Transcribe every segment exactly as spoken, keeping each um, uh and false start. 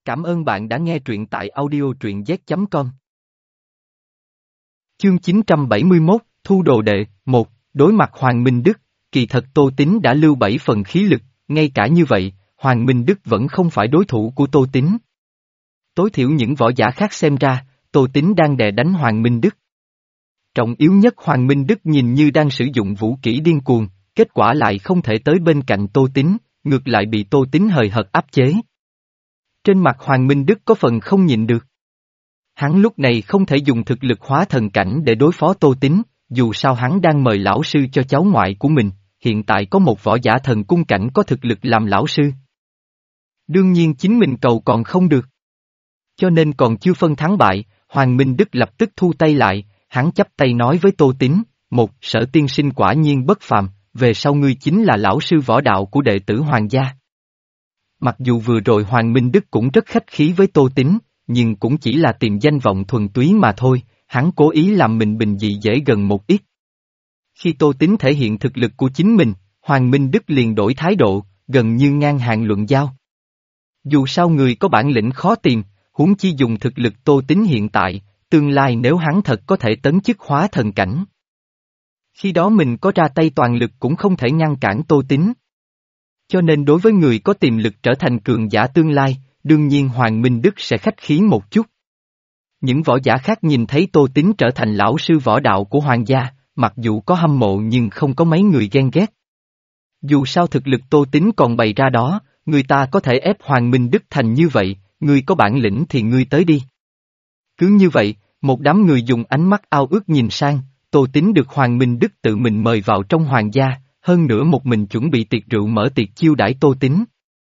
Cảm ơn bạn đã nghe truyện tại audio truyện z chấm com. Chương chín trăm bảy mươi mốt, Thu đồ đệ, một, đối mặt Hoàng Minh Đức, kỳ thật Tô Tín đã lưu bảy phần khí lực, ngay cả như vậy, Hoàng Minh Đức vẫn không phải đối thủ của Tô Tín. Tối thiểu những võ giả khác xem ra, Tô Tín đang đè đánh Hoàng Minh Đức. Trọng yếu nhất Hoàng Minh Đức nhìn như đang sử dụng vũ kỹ điên cuồng, kết quả lại không thể tới bên cạnh Tô Tín, ngược lại bị Tô Tín hời hợt áp chế. Trên mặt Hoàng Minh Đức có phần không nhịn được. Hắn lúc này không thể dùng thực lực hóa thần cảnh để đối phó Tô Tín, dù sao hắn đang mời lão sư cho cháu ngoại của mình, hiện tại có một võ giả thần cung cảnh có thực lực làm lão sư. Đương nhiên chính mình cầu còn không được. Cho nên còn chưa phân thắng bại, Hoàng Minh Đức lập tức thu tay lại, hắn chắp tay nói với Tô Tín, một, Sở tiên sinh quả nhiên bất phàm, về sau ngươi chính là lão sư võ đạo của đệ tử Hoàng gia. Mặc dù vừa rồi Hoàng Minh Đức cũng rất khách khí với Tô Tín, nhưng cũng chỉ là tìm danh vọng thuần túy mà thôi, hắn cố ý làm mình bình dị dễ gần một ít. Khi Tô Tín thể hiện thực lực của chính mình, Hoàng Minh Đức liền đổi thái độ, gần như ngang hàng luận giao. Dù sao người có bản lĩnh khó tìm, huống chi dùng thực lực Tô Tín hiện tại, tương lai nếu hắn thật có thể tấn chức hóa thần cảnh. Khi đó mình có ra tay toàn lực cũng không thể ngăn cản Tô Tín. Cho nên đối với người có tiềm lực trở thành cường giả tương lai, đương nhiên Hoàng Minh Đức sẽ khách khí một chút. Những võ giả khác nhìn thấy Tô Tín trở thành lão sư võ đạo của Hoàng gia, mặc dù có hâm mộ nhưng không có mấy người ghen ghét. Dù sao thực lực Tô Tín còn bày ra đó, người ta có thể ép Hoàng Minh Đức thành như vậy, ngươi có bản lĩnh thì ngươi tới đi. Cứ như vậy, một đám người dùng ánh mắt ao ước nhìn sang, Tô Tín được Hoàng Minh Đức tự mình mời vào trong Hoàng gia, hơn nữa một mình chuẩn bị tiệc rượu mở tiệc chiêu đãi Tô Tín.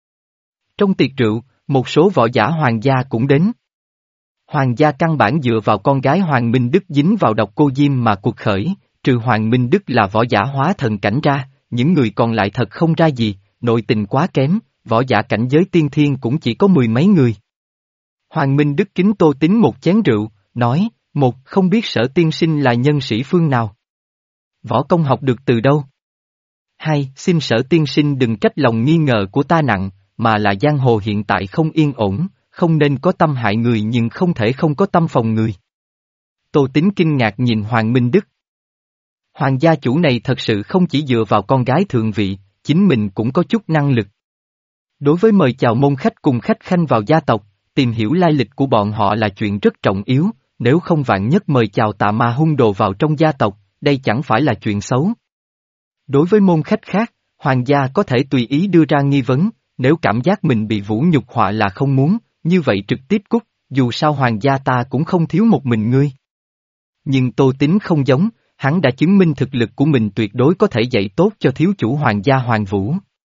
Trong tiệc rượu, một số võ giả Hoàng gia cũng đến. Hoàng gia căn bản dựa vào con gái Hoàng Minh Đức dính vào độc cô diêm mà cuộc khởi, trừ Hoàng Minh Đức là võ giả hóa thần cảnh ra, những người còn lại thật không ra gì, nội tình quá kém, võ giả cảnh giới tiên thiên cũng chỉ có mười mấy người. Hoàng Minh Đức kính Tô Tín một chén rượu, nói, một, không biết Sở tiên sinh là nhân sĩ phương nào. Võ công học được từ đâu? Hai, xin Sở tiên sinh đừng trách lòng nghi ngờ của ta nặng, mà là giang hồ hiện tại không yên ổn, không nên có tâm hại người nhưng không thể không có tâm phòng người. Tô Tín kinh ngạc nhìn Hoàng Minh Đức. Hoàng gia chủ này thật sự không chỉ dựa vào con gái thượng vị, chính mình cũng có chút năng lực. Đối với mời chào môn khách cùng khách khanh vào gia tộc, tìm hiểu lai lịch của bọn họ là chuyện rất trọng yếu, nếu không vạn nhất mời chào tà ma hung đồ vào trong gia tộc, đây chẳng phải là chuyện xấu. Đối với môn khách khác, Hoàng gia có thể tùy ý đưa ra nghi vấn, nếu cảm giác mình bị vũ nhục họa là không muốn, như vậy trực tiếp cút, dù sao Hoàng gia ta cũng không thiếu một mình ngươi. Nhưng Tô Tín không giống, hắn đã chứng minh thực lực của mình tuyệt đối có thể dạy tốt cho thiếu chủ Hoàng gia Hoàng Vũ.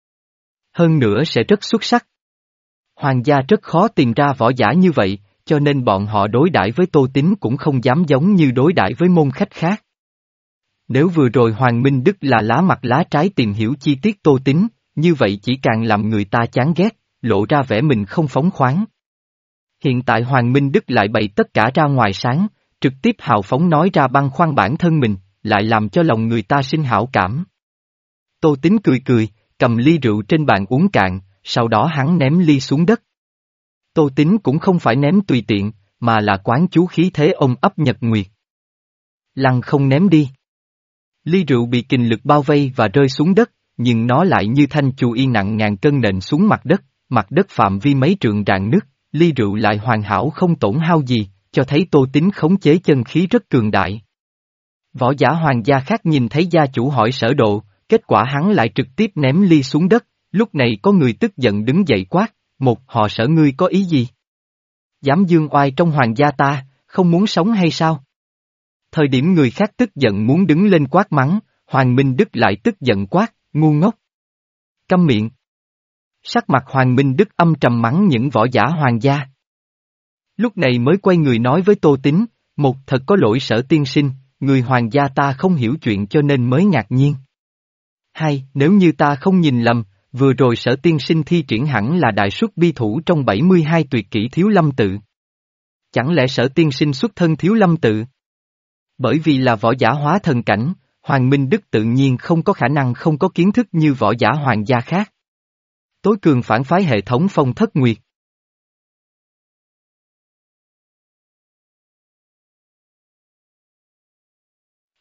Hơn nữa sẽ rất xuất sắc. Hoàng gia rất khó tìm ra võ giả như vậy, cho nên bọn họ đối đãi với Tô Tín cũng không dám giống như đối đãi với môn khách khác. Nếu vừa rồi Hoàng Minh Đức là lá mặt lá trái tìm hiểu chi tiết Tô Tín, như vậy chỉ càng làm người ta chán ghét, lộ ra vẻ mình không phóng khoáng. Hiện tại Hoàng Minh Đức lại bày tất cả ra ngoài sáng, trực tiếp hào phóng nói ra băn khoăn bản thân mình, lại làm cho lòng người ta sinh hảo cảm. Tô Tín cười cười, cầm ly rượu trên bàn uống cạn, sau đó hắn ném ly xuống đất. Tô Tín cũng không phải ném tùy tiện, mà là quán chú khí thế ôm ấp nhật nguyệt. Lăng không ném đi. Ly rượu bị kình lực bao vây và rơi xuống đất, nhưng nó lại như thanh chù y nặng ngàn cân nện xuống mặt đất, mặt đất phạm vi mấy trượng rạn nứt, ly rượu lại hoàn hảo không tổn hao gì, cho thấy Tô Tín khống chế chân khí rất cường đại. Võ giả Hoàng gia khác nhìn thấy gia chủ hỏi sở độ, kết quả hắn lại trực tiếp ném ly xuống đất, lúc này có người tức giận đứng dậy quát, một họ Sở ngươi có ý gì? Dám dương oai trong Hoàng gia ta, không muốn sống hay sao? Thời điểm người khác tức giận muốn đứng lên quát mắng, Hoàng Minh Đức lại tức giận quát, ngu ngốc. Câm miệng. Sắc mặt Hoàng Minh Đức âm trầm mắng những võ giả Hoàng gia. Lúc này mới quay người nói với Tô Tín, một thật có lỗi Sở tiên sinh, người Hoàng gia ta không hiểu chuyện cho nên mới ngạc nhiên. Hai, nếu như ta không nhìn lầm, vừa rồi Sở tiên sinh thi triển hẳn là đại xuất bi thủ trong bảy mươi hai tuyệt kỹ Thiếu Lâm tự. Chẳng lẽ Sở tiên sinh xuất thân Thiếu Lâm tự? Bởi vì là võ giả hóa thần cảnh, Hoàng Minh Đức tự nhiên không có khả năng không có kiến thức như võ giả Hoàng gia khác. Tối cường phản phái hệ thống Phong Thất Nguyệt.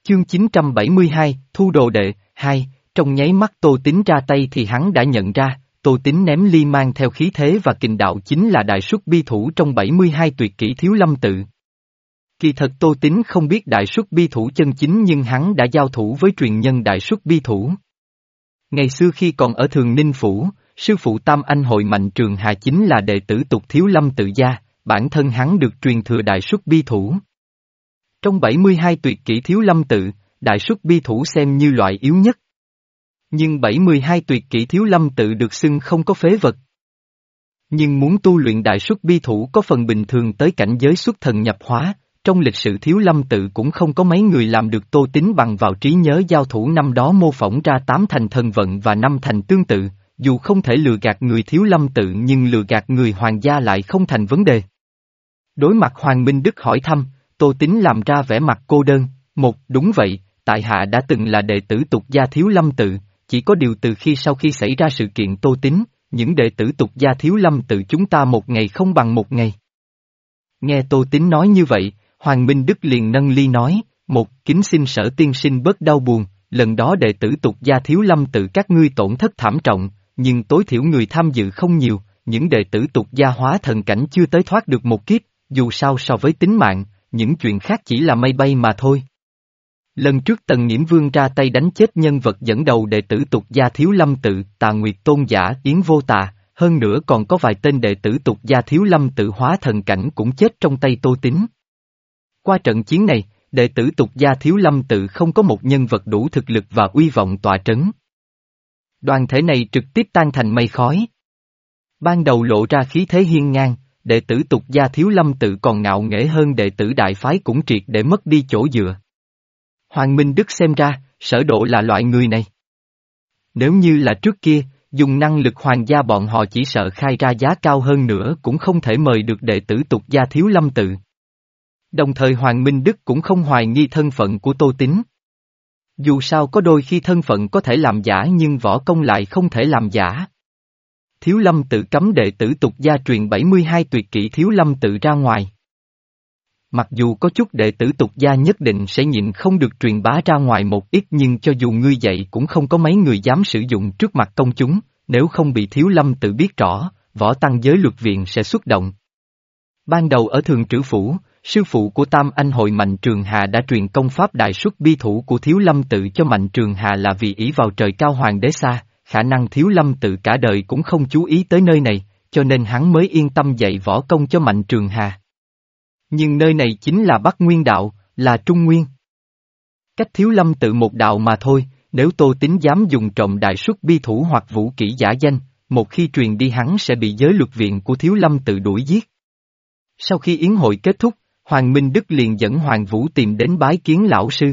Chương chín trăm bảy mươi hai, Thu đồ đệ, hai, trong nháy mắt Tô Tín ra tay thì hắn đã nhận ra, Tô Tín ném ly mang theo khí thế và kình đạo chính là đại xuất bi thủ trong bảy mươi hai tuyệt kỹ Thiếu Lâm tự. Kỳ thật Tô Tín không biết đại xuất bi thủ chân chính nhưng hắn đã giao thủ với truyền nhân đại xuất bi thủ. Ngày xưa khi còn ở Thường Ninh Phủ, sư phụ Tam Anh Hội Mạnh Trường Hà chính là đệ tử tục Thiếu Lâm tự gia, bản thân hắn được truyền thừa đại xuất bi thủ. Trong bảy mươi hai tuyệt kỹ Thiếu Lâm tự, đại xuất bi thủ xem như loại yếu nhất. Nhưng bảy mươi hai tuyệt kỹ Thiếu Lâm tự được xưng không có phế vật. Nhưng muốn tu luyện đại xuất bi thủ có phần bình thường tới cảnh giới xuất thần nhập hóa, trong lịch sử Thiếu Lâm tự cũng không có mấy người làm được. Tô Tín bằng vào trí nhớ giao thủ năm đó mô phỏng ra tám thành thần vận và năm thành tương tự, dù không thể lừa gạt người Thiếu Lâm tự nhưng lừa gạt người Hoàng gia lại không thành vấn đề. Đối mặt Hoàng Minh Đức hỏi thăm, Tô Tín làm ra vẻ mặt cô đơn, một, đúng vậy, tại hạ đã từng là đệ tử tục gia Thiếu Lâm tự, chỉ có điều từ khi sau khi xảy ra sự kiện Tô Tín, những đệ tử tục gia Thiếu Lâm tự chúng ta một ngày không bằng một ngày. Nghe Tô Tín nói như vậy, Hoàng Minh Đức liền nâng ly nói, một, kính xin Sở tiên sinh bớt đau buồn, lần đó đệ tử tục gia Thiếu Lâm tự các ngươi tổn thất thảm trọng, nhưng tối thiểu người tham dự không nhiều, những đệ tử tục gia hóa thần cảnh chưa tới thoát được một kiếp, dù sao so với tính mạng, những chuyện khác chỉ là mây bay mà thôi. Lần trước Tần Nghiễm Vương ra tay đánh chết nhân vật dẫn đầu đệ tử tục gia Thiếu Lâm tự, Tà Nguyệt Tôn giả Yến Vô Tà, hơn nữa còn có vài tên đệ tử tục gia Thiếu Lâm tự hóa thần cảnh cũng chết trong tay Tô Tín. Qua trận chiến này, đệ tử tục gia Thiếu Lâm tự không có một nhân vật đủ thực lực và uy vọng tọa trấn. Đoàn thể này trực tiếp tan thành mây khói. Ban đầu lộ ra khí thế hiên ngang, đệ tử tục gia Thiếu Lâm tự còn ngạo nghễ hơn đệ tử đại phái cũng triệt để mất đi chỗ dựa. Hoàng Minh Đức xem ra, Sở Độ là loại người này. Nếu như là trước kia, dùng năng lực hoàng gia bọn họ chỉ sợ khai ra giá cao hơn nữa cũng không thể mời được đệ tử tục gia Thiếu Lâm tự. Đồng thời Hoàng Minh Đức cũng không hoài nghi thân phận của Tô Tín. Dù sao có đôi khi thân phận có thể làm giả nhưng võ công lại không thể làm giả. Thiếu Lâm tự cấm đệ tử tục gia truyền bảy mươi hai tuyệt kỹ Thiếu Lâm tự ra ngoài. Mặc dù có chút đệ tử tục gia nhất định sẽ nhịn không được truyền bá ra ngoài một ít nhưng cho dù ngươi dạy cũng không có mấy người dám sử dụng trước mặt công chúng, nếu không bị Thiếu Lâm tự biết rõ, võ tăng giới luật viện sẽ xuất động. Ban đầu ở Thường Trữ Phủ, sư phụ của Tam Anh Hội Mạnh Trường Hà đã truyền công pháp đại xuất bi thủ của Thiếu Lâm tự cho Mạnh Trường Hà là vì ỷ vào trời cao hoàng đế xa, khả năng Thiếu Lâm tự cả đời cũng không chú ý tới nơi này, cho nên hắn mới yên tâm dạy võ công cho Mạnh Trường Hà. Nhưng nơi này chính là Bắc Nguyên đạo, là Trung Nguyên. Cách Thiếu Lâm tự một đạo mà thôi, nếu Tô Tín dám dùng trộm đại xuất bi thủ hoặc vũ kỹ giả danh, một khi truyền đi hắn sẽ bị giới luật viện của Thiếu Lâm tự đuổi giết. Sau khi yến hội kết thúc, Hoàng Minh Đức liền dẫn Hoàng Vũ tìm đến bái kiến lão sư.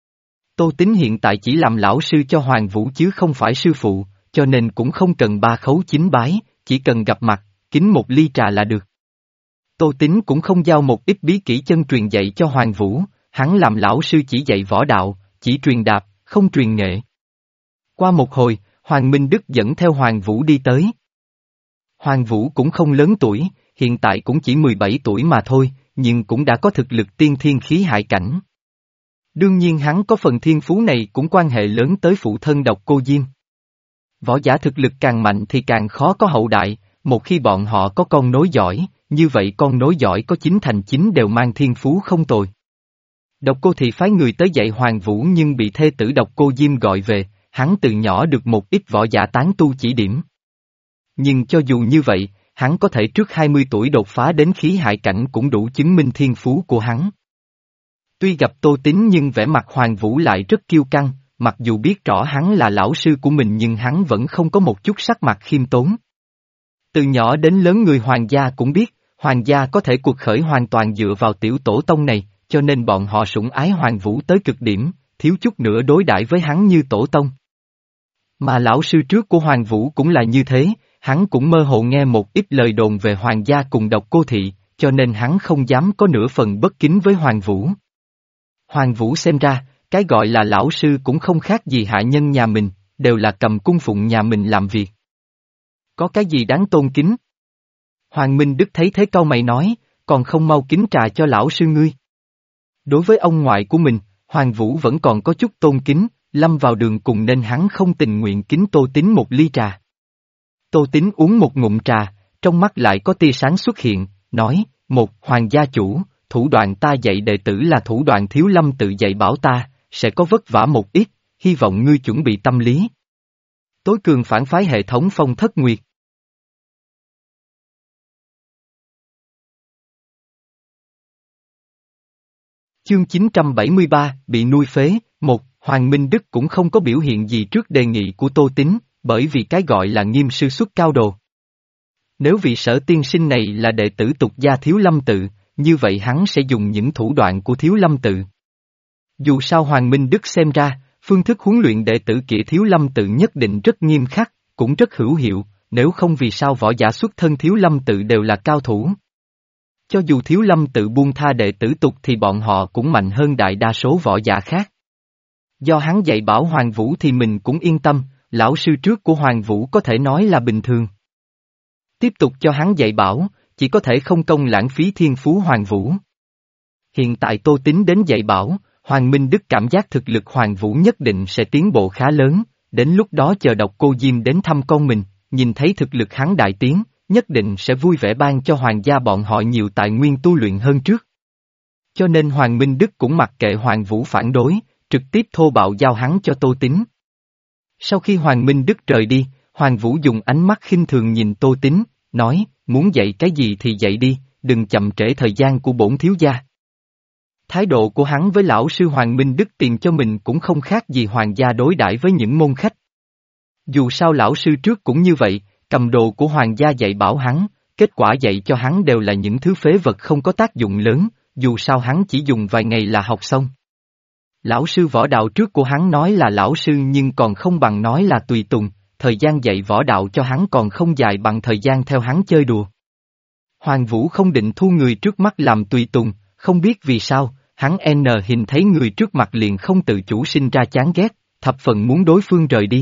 Tô Tín hiện tại chỉ làm lão sư cho Hoàng Vũ chứ không phải sư phụ, cho nên cũng không cần ba khấu chính bái, chỉ cần gặp mặt, kính một ly trà là được. Tô Tín cũng không giao một ít bí kỹ chân truyền dạy cho Hoàng Vũ, hắn làm lão sư chỉ dạy võ đạo, chỉ truyền đạp, không truyền nghệ. Qua một hồi, Hoàng Minh Đức dẫn theo Hoàng Vũ đi tới. Hoàng Vũ cũng không lớn tuổi, hiện tại cũng chỉ mười bảy tuổi mà thôi, nhưng cũng đã có thực lực tiên thiên khí hải cảnh. Đương nhiên hắn có phần thiên phú này cũng quan hệ lớn tới phụ thân Độc Cô Diêm. Võ giả thực lực càng mạnh thì càng khó có hậu đại, một khi bọn họ có con nối giỏi, như vậy con nối giỏi có chín thành chín đều mang thiên phú không tồi. Độc Cô thì phái người tới dạy Hoàng Vũ nhưng bị thê tử Độc Cô Diêm gọi về, hắn từ nhỏ được một ít võ giả tán tu chỉ điểm. Nhưng cho dù như vậy, hắn có thể trước hai mươi tuổi đột phá đến khí hải cảnh cũng đủ chứng minh thiên phú của hắn. Tuy gặp Tô Tín nhưng vẻ mặt Hoàng Vũ lại rất kiêu căng, mặc dù biết rõ hắn là lão sư của mình nhưng hắn vẫn không có một chút sắc mặt khiêm tốn. Từ nhỏ đến lớn người Hoàng gia cũng biết, Hoàng gia có thể cuộc khởi hoàn toàn dựa vào tiểu tổ tông này, cho nên bọn họ sủng ái Hoàng Vũ tới cực điểm, thiếu chút nữa đối đãi với hắn như tổ tông. Mà lão sư trước của Hoàng Vũ cũng là như thế, hắn cũng mơ hồ nghe một ít lời đồn về Hoàng gia cùng Độc Cô thị, cho nên hắn không dám có nửa phần bất kính với Hoàng Vũ. Hoàng Vũ xem ra, cái gọi là lão sư cũng không khác gì hạ nhân nhà mình, đều là cầm cung phụng nhà mình làm việc. Có cái gì đáng tôn kính? Hoàng Minh Đức thấy thế cau mày nói, còn không mau kính trà cho lão sư ngươi. Đối với ông ngoại của mình, Hoàng Vũ vẫn còn có chút tôn kính, lâm vào đường cùng nên hắn không tình nguyện kính Tô Tín một ly trà. Tô Tín uống một ngụm trà, trong mắt lại có tia sáng xuất hiện, nói, một, Hoàng gia chủ, thủ đoạn ta dạy đệ tử là thủ đoạn Thiếu Lâm tự dạy bảo ta, sẽ có vất vả một ít, hy vọng ngươi chuẩn bị tâm lý. Tối cường phản phái hệ thống Phong Thất Nguyệt. Chương chín trăm bảy mươi ba, bị nuôi phế, một, Hoàng Minh Đức cũng không có biểu hiện gì trước đề nghị của Tô Tín, bởi vì cái gọi là nghiêm sư xuất cao đồ. Nếu vị Sở tiên sinh này là đệ tử tục gia Thiếu Lâm tự, như vậy hắn sẽ dùng những thủ đoạn của Thiếu Lâm tự. Dù sao Hoàng Minh Đức xem ra, phương thức huấn luyện đệ tử kia Thiếu Lâm tự nhất định rất nghiêm khắc, cũng rất hữu hiệu, nếu không vì sao võ giả xuất thân Thiếu Lâm tự đều là cao thủ. Cho dù Thiếu Lâm tự buông tha đệ tử tục thì bọn họ cũng mạnh hơn đại đa số võ giả khác. Do hắn dạy bảo Hoàng Vũ thì mình cũng yên tâm, lão sư trước của Hoàng Vũ có thể nói là bình thường. Tiếp tục cho hắn dạy bảo, chỉ có thể không công lãng phí thiên phú Hoàng Vũ. Hiện tại Tô Tín đến dạy bảo, Hoàng Minh Đức cảm giác thực lực Hoàng Vũ nhất định sẽ tiến bộ khá lớn, đến lúc đó chờ Độc Cô Diêm đến thăm con mình, nhìn thấy thực lực hắn đại tiến, nhất định sẽ vui vẻ ban cho Hoàng gia bọn họ nhiều tài nguyên tu luyện hơn trước. Cho nên Hoàng Minh Đức cũng mặc kệ Hoàng Vũ phản đối, trực tiếp thô bạo giao hắn cho Tô Tín. Sau khi Hoàng Minh Đức rời đi, Hoàng Vũ dùng ánh mắt khinh thường nhìn Tô Tín, nói, muốn dạy cái gì thì dạy đi, đừng chậm trễ thời gian của bổn thiếu gia. Thái độ của hắn với lão sư Hoàng Minh Đức tìm cho mình cũng không khác gì Hoàng gia đối đãi với những môn khách. Dù sao lão sư trước cũng như vậy, cầm đồ của Hoàng gia dạy bảo hắn, kết quả dạy cho hắn đều là những thứ phế vật không có tác dụng lớn, dù sao hắn chỉ dùng vài ngày là học xong. Lão sư võ đạo trước của hắn nói là lão sư nhưng còn không bằng nói là tùy tùng, thời gian dạy võ đạo cho hắn còn không dài bằng thời gian theo hắn chơi đùa. Hoàng Vũ không định thu người trước mắt làm tùy tùng, không biết vì sao, hắn N hình thấy người trước mặt liền không tự chủ sinh ra chán ghét, thập phần muốn đối phương rời đi.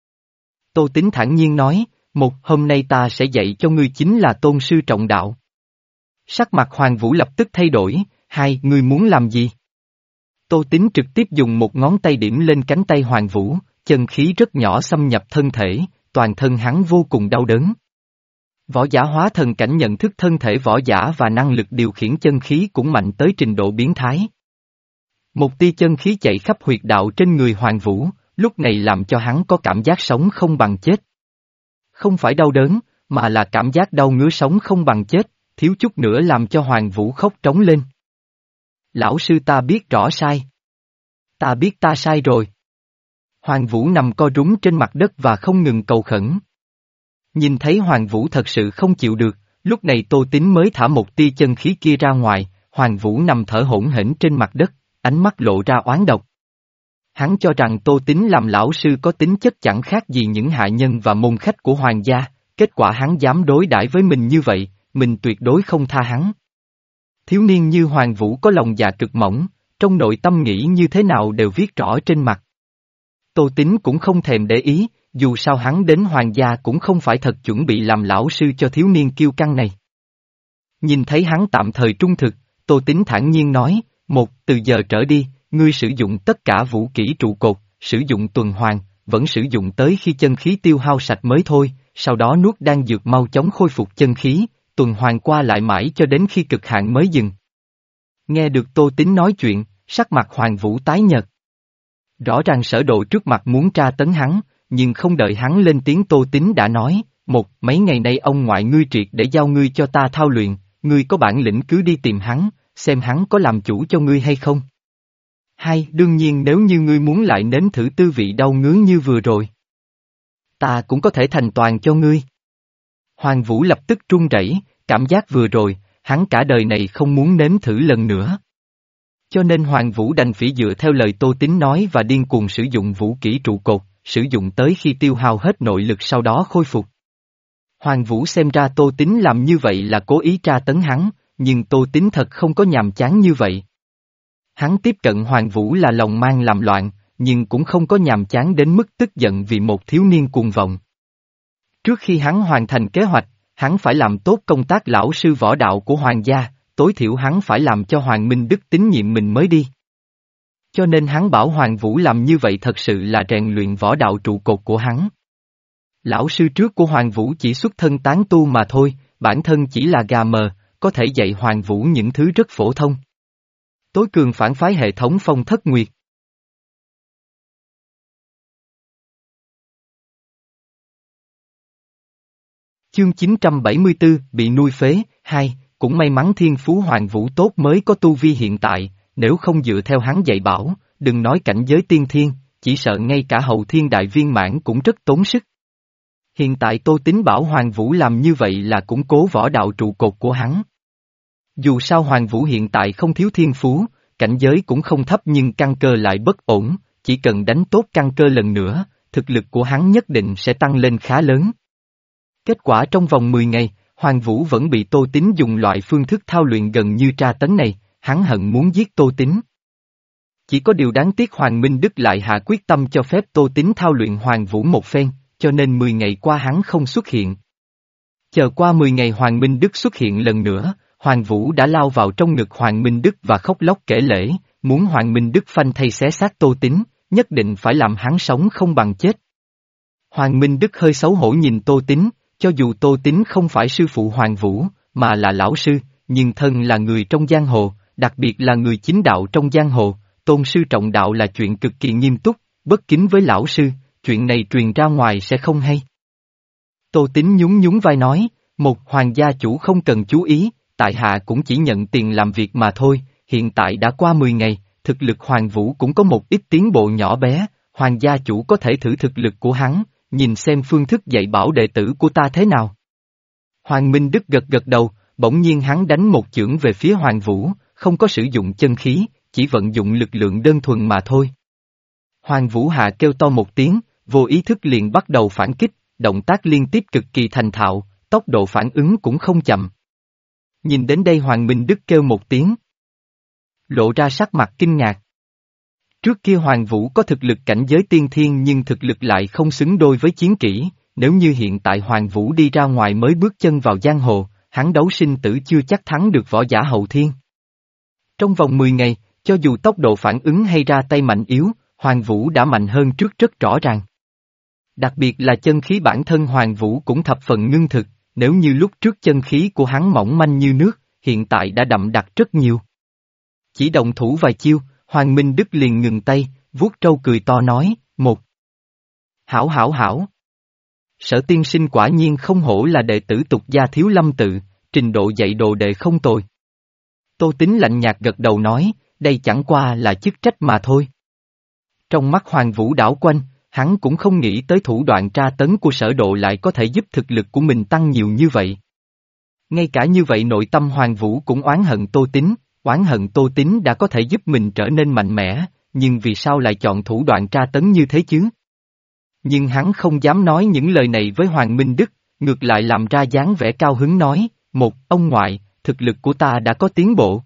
Tô Tín thản nhiên nói, một, hôm nay ta sẽ dạy cho ngươi chính là tôn sư trọng đạo. Sắc mặt Hoàng Vũ lập tức thay đổi, hai, ngươi muốn làm gì? Tô Tín trực tiếp dùng một ngón tay điểm lên cánh tay Hoàng Vũ, chân khí rất nhỏ xâm nhập thân thể, toàn thân hắn vô cùng đau đớn. Võ giả hóa thần cảnh nhận thức thân thể võ giả và năng lực điều khiển chân khí cũng mạnh tới trình độ biến thái. Một tia chân khí chạy khắp huyệt đạo trên người Hoàng Vũ, lúc này làm cho hắn có cảm giác sống không bằng chết. Không phải đau đớn, mà là cảm giác đau ngứa sống không bằng chết, thiếu chút nữa làm cho Hoàng Vũ khóc trống lên. Lão sư ta biết rõ sai. Ta biết ta sai rồi. Hoàng Vũ nằm co rúm trên mặt đất và không ngừng cầu khẩn. Nhìn thấy Hoàng Vũ thật sự không chịu được, lúc này Tô Tín mới thả một tia chân khí kia ra ngoài, Hoàng Vũ nằm thở hổn hển trên mặt đất, ánh mắt lộ ra oán độc. Hắn cho rằng Tô Tín làm lão sư có tính chất chẳng khác gì những hạ nhân và môn khách của Hoàng gia, kết quả hắn dám đối đãi với mình như vậy, mình tuyệt đối không tha hắn. Thiếu niên như Hoàng Vũ có lòng dạ cực mỏng, trong nội tâm nghĩ như thế nào đều viết rõ trên mặt. Tô Tín cũng không thèm để ý, dù sao hắn đến Hoàng gia cũng không phải thật chuẩn bị làm lão sư cho thiếu niên kiêu căng này. Nhìn thấy hắn tạm thời trung thực, Tô Tín thản nhiên nói, một, từ giờ trở đi, ngươi sử dụng tất cả vũ kỹ trụ cột, sử dụng tuần hoàn, vẫn sử dụng tới khi chân khí tiêu hao sạch mới thôi, sau đó nuốt đan dược mau chóng khôi phục chân khí, tuần hoàn qua lại mãi cho đến khi cực hạn mới dừng. Nghe được Tô Tín nói chuyện, sắc mặt Hoàng Vũ tái nhợt. Rõ ràng Sở Độ trước mặt muốn tra tấn hắn, nhưng không đợi hắn lên tiếng Tô Tín đã nói, một, mấy ngày nay ông ngoại ngươi triệt để giao ngươi cho ta thao luyện, ngươi có bản lĩnh cứ đi tìm hắn, xem hắn có làm chủ cho ngươi hay không. Hai, đương nhiên nếu như ngươi muốn lại nếm thử tư vị đau ngứa như vừa rồi, ta cũng có thể thành toàn cho ngươi. Hoàng Vũ lập tức run rẩy, cảm giác vừa rồi, hắn cả đời này không muốn nếm thử lần nữa. Cho nên Hoàng Vũ đành phải dựa theo lời Tô Tín nói và điên cuồng sử dụng vũ kỹ trụ cột, sử dụng tới khi tiêu hao hết nội lực sau đó khôi phục. Hoàng Vũ xem ra Tô Tín làm như vậy là cố ý tra tấn hắn, nhưng Tô Tín thật không có nhàm chán như vậy. Hắn tiếp cận Hoàng Vũ là lòng mang làm loạn, nhưng cũng không có nhàm chán đến mức tức giận vì một thiếu niên cuồng vọng. Trước khi hắn hoàn thành kế hoạch, hắn phải làm tốt công tác lão sư võ đạo của Hoàng gia, tối thiểu hắn phải làm cho Hoàng Minh Đức tín nhiệm mình mới đi. Cho nên hắn bảo Hoàng Vũ làm như vậy thật sự là rèn luyện võ đạo trụ cột của hắn. Lão sư trước của Hoàng Vũ chỉ xuất thân tán tu mà thôi, bản thân chỉ là gà mờ, có thể dạy Hoàng Vũ những thứ rất phổ thông. Tối cường phản phái hệ thống Phong Thất Nguyệt. Chương chín trăm bảy mươi tư, bị nuôi phế, hai, cũng may mắn thiên phú Hoàng Vũ tốt mới có tu vi hiện tại, nếu không dựa theo hắn dạy bảo, đừng nói cảnh giới tiên thiên, chỉ sợ ngay cả hậu thiên đại viên mãn cũng rất tốn sức. Hiện tại Tô Tín bảo Hoàng Vũ làm như vậy là củng cố võ đạo trụ cột của hắn. Dù sao Hoàng Vũ hiện tại không thiếu thiên phú, cảnh giới cũng không thấp nhưng căn cơ lại bất ổn, chỉ cần đánh tốt căn cơ lần nữa, thực lực của hắn nhất định sẽ tăng lên khá lớn. Kết quả trong vòng mười ngày, Hoàng Vũ vẫn bị Tô Tín dùng loại phương thức thao luyện gần như tra tấn này, hắn hận muốn giết Tô Tín. Chỉ có điều đáng tiếc Hoàng Minh Đức lại hạ quyết tâm cho phép Tô Tín thao luyện Hoàng Vũ một phen, cho nên mười ngày qua hắn không xuất hiện. Chờ qua mười ngày Hoàng Minh Đức xuất hiện lần nữa, Hoàng Vũ đã lao vào trong ngực Hoàng Minh Đức và khóc lóc kể lể, muốn Hoàng Minh Đức phanh thay xé xác Tô Tín, nhất định phải làm hắn sống không bằng chết. Hoàng Minh Đức hơi xấu hổ nhìn Tô Tín, cho dù Tô Tín không phải sư phụ Hoàng Vũ, mà là lão sư, nhưng thân là người trong giang hồ, đặc biệt là người chính đạo trong giang hồ, tôn sư trọng đạo là chuyện cực kỳ nghiêm túc, bất kính với lão sư, chuyện này truyền ra ngoài sẽ không hay. Tô Tín nhún nhún vai nói, một hoàng gia chủ không cần chú ý, tại hạ cũng chỉ nhận tiền làm việc mà thôi, hiện tại đã qua mười ngày, thực lực Hoàng Vũ cũng có một ít tiến bộ nhỏ bé, hoàng gia chủ có thể thử thực lực của hắn, nhìn xem phương thức dạy bảo đệ tử của ta thế nào. Hoàng Minh Đức gật gật đầu, bỗng nhiên hắn đánh một chưởng về phía Hoàng Vũ, không có sử dụng chân khí, chỉ vận dụng lực lượng đơn thuần mà thôi. Hoàng Vũ hạ kêu to một tiếng, vô ý thức liền bắt đầu phản kích, động tác liên tiếp cực kỳ thành thạo, tốc độ phản ứng cũng không chậm. Nhìn đến đây Hoàng Minh Đức kêu một tiếng, lộ ra sắc mặt kinh ngạc. Trước kia Hoàng Vũ có thực lực cảnh giới tiên thiên nhưng thực lực lại không xứng đôi với chiến kỹ, nếu như hiện tại Hoàng Vũ đi ra ngoài mới bước chân vào giang hồ, hắn đấu sinh tử chưa chắc thắng được võ giả hậu thiên. Trong vòng mười ngày, cho dù tốc độ phản ứng hay ra tay mạnh yếu, Hoàng Vũ đã mạnh hơn trước rất rõ ràng. Đặc biệt là chân khí bản thân Hoàng Vũ cũng thập phần ngưng thực, nếu như lúc trước chân khí của hắn mỏng manh như nước, hiện tại đã đậm đặc rất nhiều. Chỉ động thủ vài chiêu, Hoàng Minh Đức liền ngừng tay, vuốt trâu cười to nói, một. Hảo hảo hảo. Sở tiên sinh quả nhiên không hổ là đệ tử tục gia thiếu lâm tự, trình độ dạy đồ đệ không tồi. Tô Tín lạnh nhạt gật đầu nói, đây chẳng qua là chức trách mà thôi. Trong mắt Hoàng Vũ đảo quanh, hắn cũng không nghĩ tới thủ đoạn tra tấn của sở độ lại có thể giúp thực lực của mình tăng nhiều như vậy. Ngay cả như vậy nội tâm Hoàng Vũ cũng oán hận Tô Tín, oán hận Tô Tín đã có thể giúp mình trở nên mạnh mẽ, nhưng vì sao lại chọn thủ đoạn tra tấn như thế chứ? Nhưng hắn không dám nói những lời này với Hoàng Minh Đức, ngược lại làm ra dáng vẻ cao hứng nói, một, ông ngoại, thực lực của ta đã có tiến bộ.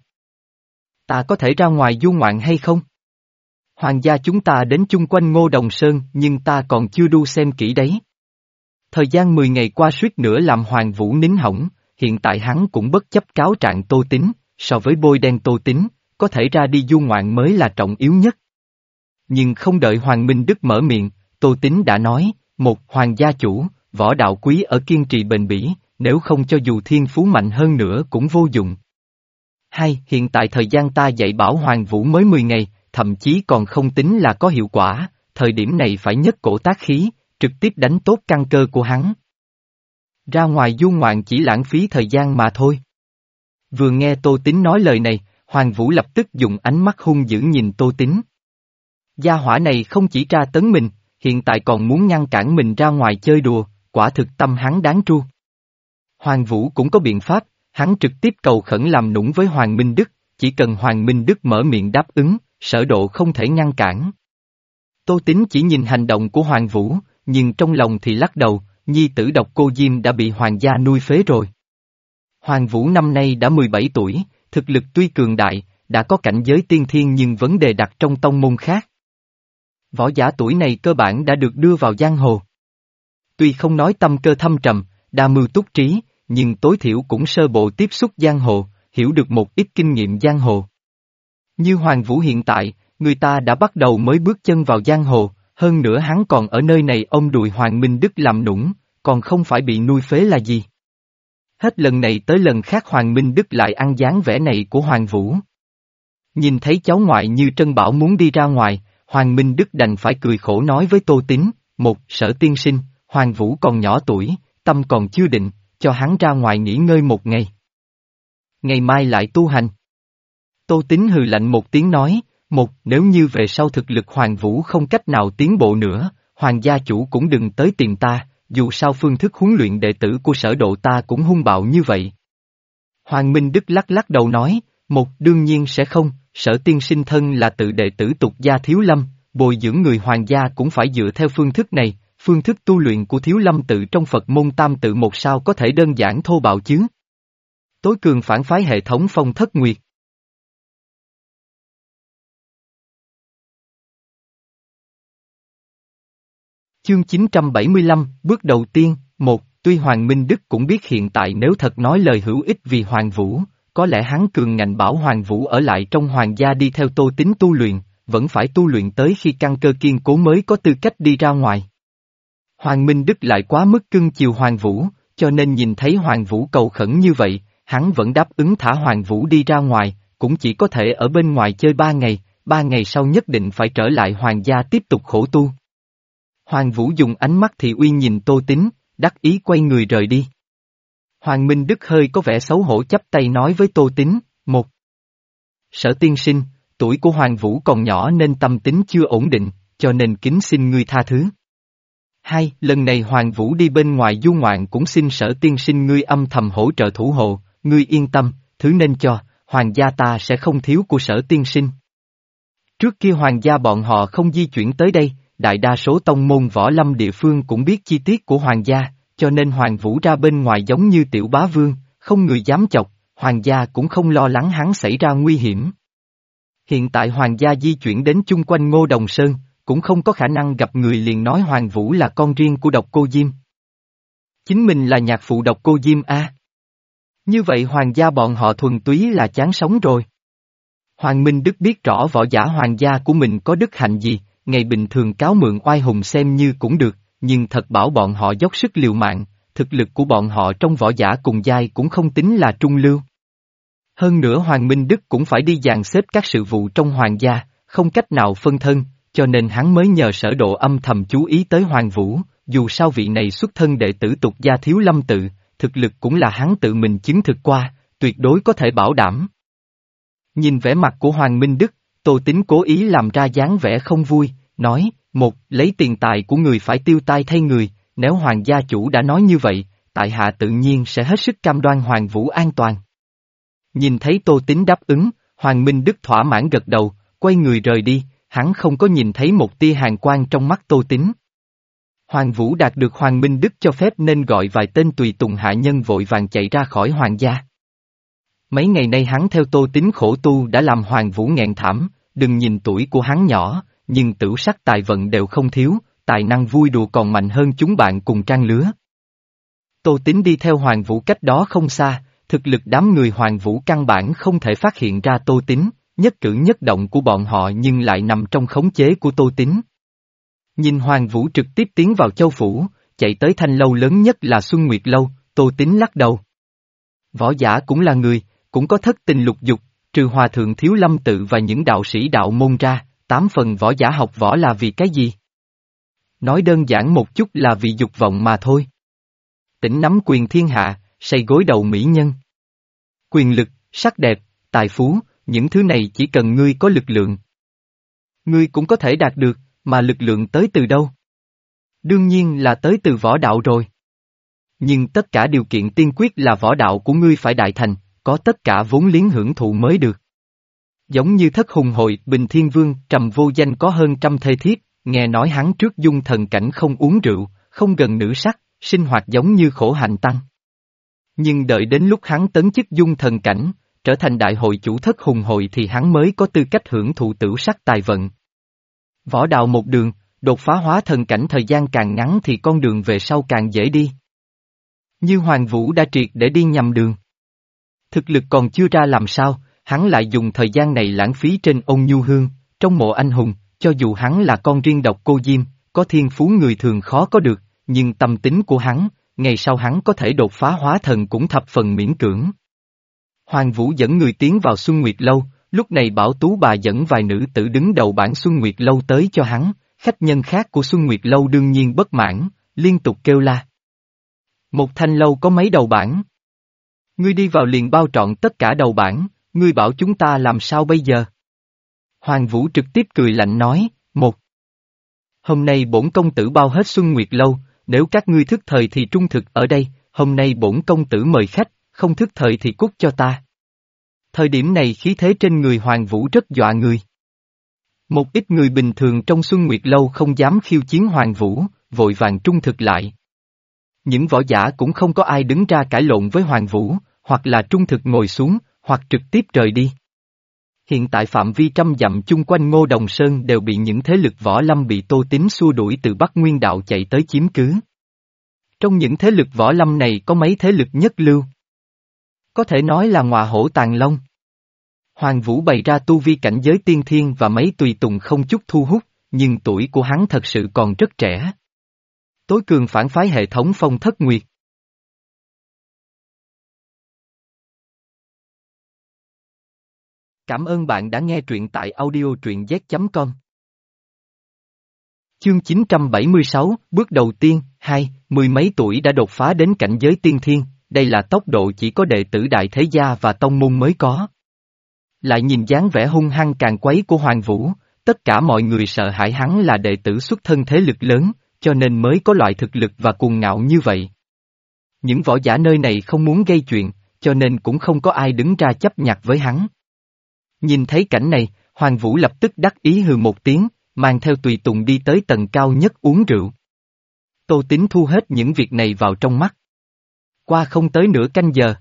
Ta có thể ra ngoài du ngoạn hay không? Hoàng gia chúng ta đến chung quanh Ngô Đồng Sơn nhưng ta còn chưa đu xem kỹ đấy. Thời gian mười ngày qua suýt nữa làm Hoàng Vũ nín hỏng, hiện tại hắn cũng bất chấp cáo trạng Tô Tín, so với bôi đen Tô Tín, có thể ra đi du ngoạn mới là trọng yếu nhất. Nhưng không đợi Hoàng Minh Đức mở miệng, Tô Tín đã nói, một hoàng gia chủ, võ đạo quý ở kiên trì bền bỉ, nếu không cho dù thiên phú mạnh hơn nữa cũng vô dụng. Hai, hiện tại thời gian ta dạy bảo Hoàng Vũ mới mười ngày, thậm chí còn không tính là có hiệu quả, thời điểm này phải nhất cổ tác khí, trực tiếp đánh tốt căn cơ của hắn. Ra ngoài du ngoạn chỉ lãng phí thời gian mà thôi. Vừa nghe Tô Tín nói lời này, Hoàng Vũ lập tức dùng ánh mắt hung dữ nhìn Tô Tín. Gia hỏa này không chỉ tra tấn mình, hiện tại còn muốn ngăn cản mình ra ngoài chơi đùa, quả thực tâm hắn đáng tru. Hoàng Vũ cũng có biện pháp, hắn trực tiếp cầu khẩn làm nũng với Hoàng Minh Đức, chỉ cần Hoàng Minh Đức mở miệng đáp ứng, sở độ không thể ngăn cản. Tô Tín chỉ nhìn hành động của Hoàng Vũ, nhưng trong lòng thì lắc đầu, nhi tử độc cô Diêm đã bị Hoàng gia nuôi phế rồi. Hoàng Vũ năm nay đã mười bảy tuổi, thực lực tuy cường đại, đã có cảnh giới tiên thiên nhưng vấn đề đặt trong tông môn khác. Võ giả tuổi này cơ bản đã được đưa vào giang hồ. Tuy không nói tâm cơ thâm trầm, đa mưu túc trí, nhưng tối thiểu cũng sơ bộ tiếp xúc giang hồ, hiểu được một ít kinh nghiệm giang hồ. Như Hoàng Vũ hiện tại, người ta đã bắt đầu mới bước chân vào giang hồ, hơn nữa hắn còn ở nơi này ôm đùi Hoàng Minh Đức làm nũng, còn không phải bị nuôi phế là gì. Hết lần này tới lần khác Hoàng Minh Đức lại ăn dáng vẻ này của Hoàng Vũ. Nhìn thấy cháu ngoại như Trân Bảo muốn đi ra ngoài, Hoàng Minh Đức đành phải cười khổ nói với Tô Tín, một, Sở tiên sinh, Hoàng Vũ còn nhỏ tuổi, tâm còn chưa định, cho hắn ra ngoài nghỉ ngơi một ngày. Ngày mai lại tu hành. Tô Tín hừ lạnh một tiếng nói, một, nếu như về sau thực lực Hoàng Vũ không cách nào tiến bộ nữa, Hoàng gia chủ cũng đừng tới tìm ta, dù sao phương thức huấn luyện đệ tử của Sở Độ ta cũng hung bạo như vậy. Hoàng Minh Đức lắc lắc đầu nói, một, đương nhiên sẽ không, Sở tiên sinh thân là tự đệ tử tục gia Thiếu Lâm, bồi dưỡng người Hoàng gia cũng phải dựa theo phương thức này, phương thức tu luyện của Thiếu Lâm tự trong Phật môn tam tự một sao có thể đơn giản thô bạo chứ. Tối cường phản phái hệ thống Phong Thất Nguyệt. Chương chín trăm bảy mươi lăm, bước đầu tiên, một, tuy Hoàng Minh Đức cũng biết hiện tại nếu thật nói lời hữu ích vì Hoàng Vũ, có lẽ hắn cường ngạnh bảo Hoàng Vũ ở lại trong Hoàng gia đi theo Tô Tín tu luyện, vẫn phải tu luyện tới khi căn cơ kiên cố mới có tư cách đi ra ngoài. Hoàng Minh Đức lại quá mức cưng chiều Hoàng Vũ, cho nên nhìn thấy Hoàng Vũ cầu khẩn như vậy, hắn vẫn đáp ứng thả Hoàng Vũ đi ra ngoài, cũng chỉ có thể ở bên ngoài chơi ba ngày, ba ngày sau nhất định phải trở lại Hoàng gia tiếp tục khổ tu. Hoàng Vũ dùng ánh mắt thị uy nhìn Tô Tín, đắc ý quay người rời đi. Hoàng Minh Đức hơi có vẻ xấu hổ chắp tay nói với Tô Tín, một. Sở tiên sinh, tuổi của Hoàng Vũ còn nhỏ nên tâm tính chưa ổn định, cho nên kính xin ngươi tha thứ. Hai, lần này Hoàng Vũ đi bên ngoài du ngoạn cũng xin Sở tiên sinh ngươi âm thầm hỗ trợ thủ hộ, ngươi yên tâm, thứ nên cho, Hoàng gia ta sẽ không thiếu của Sở tiên sinh. Trước kia Hoàng gia bọn họ không di chuyển tới đây, đại đa số tông môn võ lâm địa phương cũng biết chi tiết của Hoàng gia, cho nên Hoàng Vũ ra bên ngoài giống như tiểu bá vương, không người dám chọc, Hoàng gia cũng không lo lắng hắn xảy ra nguy hiểm. Hiện tại Hoàng gia di chuyển đến chung quanh Ngô Đồng Sơn, cũng không có khả năng gặp người liền nói Hoàng Vũ là con riêng của Độc Cô Diêm. Chính mình là nhạc phụ Độc Cô Diêm a. Như vậy Hoàng gia bọn họ thuần túy là chán sống rồi. Hoàng Minh Đức biết rõ võ giả Hoàng gia của mình có đức hạnh gì, ngày bình thường cáo mượn oai hùng xem như cũng được, nhưng thật bảo bọn họ dốc sức liều mạng, thực lực của bọn họ trong võ giả cùng giai cũng không tính là trung lưu. Hơn nữa Hoàng Minh Đức cũng phải đi dàn xếp các sự vụ trong Hoàng gia, không cách nào phân thân, cho nên hắn mới nhờ Sở Độ âm thầm chú ý tới Hoàng Vũ, dù sao vị này xuất thân đệ tử tục gia Thiếu Lâm tự, thực lực cũng là hắn tự mình chứng thực qua, tuyệt đối có thể bảo đảm. Nhìn vẻ mặt của Hoàng Minh Đức, Tô Tín cố ý làm ra dáng vẻ không vui, nói, một, lấy tiền tài của người phải tiêu tai thay người, nếu Hoàng gia chủ đã nói như vậy, tại hạ tự nhiên sẽ hết sức cam đoan Hoàng Vũ an toàn. Nhìn thấy Tô Tín đáp ứng, Hoàng Minh Đức thỏa mãn gật đầu, quay người rời đi, hắn không có nhìn thấy một tia hàn quang trong mắt Tô Tín. Hoàng Vũ đạt được Hoàng Minh Đức cho phép nên gọi vài tên tùy tùng hạ nhân vội vàng chạy ra khỏi Hoàng gia. Mấy ngày nay hắn theo Tô Tín khổ tu đã làm Hoàng Vũ nghẹn thảm, đừng nhìn tuổi của hắn nhỏ, nhưng tửu sắc tài vận đều không thiếu, tài năng vui đùa còn mạnh hơn chúng bạn cùng trang lứa. Tô Tín đi theo Hoàng Vũ cách đó không xa, thực lực đám người Hoàng Vũ căn bản không thể phát hiện ra Tô Tín, nhất cử nhất động của bọn họ nhưng lại nằm trong khống chế của Tô Tín. Nhìn Hoàng Vũ trực tiếp tiến vào châu phủ, chạy tới thanh lâu lớn nhất là Xuân Nguyệt Lâu, Tô Tín lắc đầu. Võ giả cũng là người, cũng có thất tình lục dục, trừ Hòa thượng Thiếu Lâm tự và những đạo sĩ đạo môn ra, tám phần võ giả học võ là vì cái gì? Nói đơn giản một chút là vì dục vọng mà thôi. Tỉnh nắm quyền thiên hạ, say gối đầu mỹ nhân. Quyền lực, sắc đẹp, tài phú, những thứ này chỉ cần ngươi có lực lượng. Ngươi cũng có thể đạt được, mà lực lượng tới từ đâu? Đương nhiên là tới từ võ đạo rồi. Nhưng tất cả điều kiện tiên quyết là võ đạo của ngươi phải đại thành, có tất cả vốn liếng hưởng thụ mới được. Giống như Thất Hùng Hội, Bình Thiên Vương, Trầm Vô Danh có hơn trăm thê thiếp, nghe nói hắn trước dung thần cảnh không uống rượu, không gần nữ sắc, sinh hoạt giống như khổ hạnh tăng. Nhưng đợi đến lúc hắn tấn chức dung thần cảnh, trở thành đại hội chủ Thất Hùng Hội thì hắn mới có tư cách hưởng thụ tửu sắc tài vận. Võ đạo một đường, đột phá hóa thần cảnh thời gian càng ngắn thì con đường về sau càng dễ đi. Như Hoàng Vũ đã triệt để đi nhầm đường. Thực lực còn chưa ra làm sao, hắn lại dùng thời gian này lãng phí trên Ôn Nhu Hương, Trong mộ anh hùng, cho dù hắn là con riêng độc cô Diêm, có thiên phú người thường khó có được, nhưng tâm tính của hắn, ngày sau hắn có thể đột phá hóa thần cũng thập phần miễn cưỡng. Hoàng Vũ dẫn người tiến vào Xuân Nguyệt Lâu, lúc này Bảo Tú bà dẫn vài nữ tử đứng đầu bảng Xuân Nguyệt Lâu tới cho hắn, khách nhân khác của Xuân Nguyệt Lâu đương nhiên bất mãn, liên tục kêu la. Một thanh lâu có mấy đầu bảng? Ngươi đi vào liền bao trọn tất cả đầu bảng, ngươi bảo chúng ta làm sao bây giờ? Hoàng Vũ trực tiếp cười lạnh nói, một. Hôm nay bổn công tử bao hết Xuân Nguyệt Lâu, nếu các ngươi thức thời thì trung thực ở đây, hôm nay bổn công tử mời khách, không thức thời thì cút cho ta. Thời điểm này khí thế trên người Hoàng Vũ rất dọa người. Một ít người bình thường trong Xuân Nguyệt Lâu không dám khiêu chiến Hoàng Vũ, vội vàng trung thực lại. Những võ giả cũng không có ai đứng ra cãi lộn với Hoàng Vũ, hoặc là trung thực ngồi xuống, hoặc trực tiếp rời đi. Hiện tại phạm vi trăm dặm chung quanh Ngô Đồng Sơn đều bị những thế lực võ lâm bị Tô Tín xua đuổi từ Bắc Nguyên Đạo chạy tới chiếm cứ. Trong những thế lực võ lâm này có mấy thế lực nhất lưu. Có thể nói là ngọa hổ tàng long. Hoàng Vũ bày ra tu vi cảnh giới tiên thiên và mấy tùy tùng không chút thu hút, nhưng tuổi của hắn thật sự còn rất trẻ. Tối cường phản phái hệ thống Phong Thất Nguyệt. Cảm ơn bạn đã nghe truyện tại audio truyện z chấm com. Chương chín trăm bảy mươi sáu, bước đầu tiên, hai, mười mấy tuổi đã đột phá đến cảnh giới tiên thiên, đây là tốc độ chỉ có đệ tử đại thế gia và tông môn mới có. Lại nhìn dáng vẻ hung hăng càng quấy của Hoàng Vũ, tất cả mọi người sợ hãi hắn là đệ tử xuất thân thế lực lớn, cho nên mới có loại thực lực và cuồng ngạo như vậy. Những võ giả nơi này không muốn gây chuyện, cho nên cũng không có ai đứng ra chấp nhặt với hắn. Nhìn thấy cảnh này, Hoàng Vũ lập tức đắc ý hừ một tiếng, mang theo tùy tùng đi tới tầng cao nhất uống rượu. Tô Tín thu hết những việc này vào trong mắt. Qua không tới nửa canh giờ.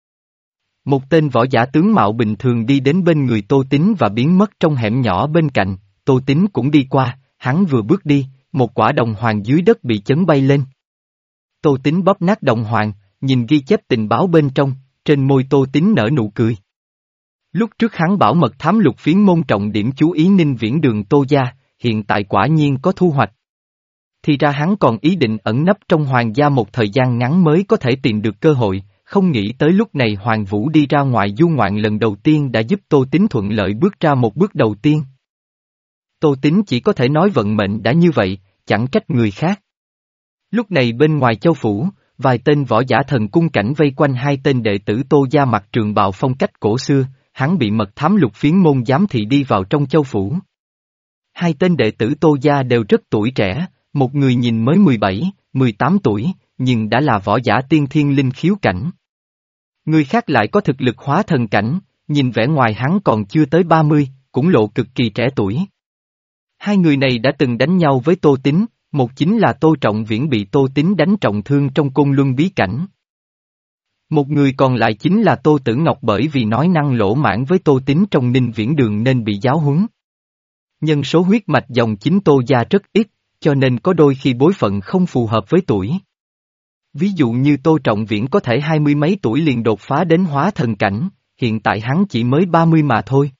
Một tên võ giả tướng mạo bình thường đi đến bên người Tô Tín và biến mất trong hẻm nhỏ bên cạnh, Tô Tín cũng đi qua, hắn vừa bước đi, một quả đồng hoàng dưới đất bị chấn bay lên. Tô Tín bóp nát đồng hoàng, nhìn ghi chép tình báo bên trong, trên môi Tô Tín nở nụ cười. Lúc trước hắn bảo mật thám lục phiến môn trọng điểm chú ý Ninh Viễn Đường Tô gia, hiện tại quả nhiên có thu hoạch. Thì ra hắn còn ý định ẩn nấp trong hoàng gia một thời gian ngắn mới có thể tìm được cơ hội, không nghĩ tới lúc này Hoàng Vũ đi ra ngoài du ngoạn lần đầu tiên đã giúp Tô Tín thuận lợi bước ra một bước đầu tiên. Tô Tín chỉ có thể nói vận mệnh đã như vậy, chẳng trách người khác. Lúc này bên ngoài châu phủ, vài tên võ giả thần cung cảnh vây quanh hai tên đệ tử Tô gia mặc trường bào phong cách cổ xưa, hắn bị mật thám lục phiến môn giám thị đi vào trong châu phủ. Hai tên đệ tử Tô gia đều rất tuổi trẻ, một người nhìn mới mười bảy, mười tám tuổi, nhưng đã là võ giả tiên thiên linh khiếu cảnh. Người khác lại có thực lực hóa thần cảnh, nhìn vẻ ngoài hắn còn chưa tới ba mươi, cũng lộ cực kỳ trẻ tuổi. Hai người này đã từng đánh nhau với Tô Tín, một chính là Tô Trọng Viễn bị Tô Tín đánh trọng thương trong Côn Luân bí cảnh. Một người còn lại chính là Tô Tử Ngọc bởi vì nói năng lỗ mãng với Tô Tín trong Ninh Viễn Đường nên bị giáo huấn. Nhân số huyết mạch dòng chính Tô gia rất ít, cho nên có đôi khi bối phận không phù hợp với tuổi. Ví dụ như Tô Trọng Viễn có thể hai mươi mấy tuổi liền đột phá đến hóa thần cảnh, hiện tại hắn chỉ mới ba mươi mà thôi.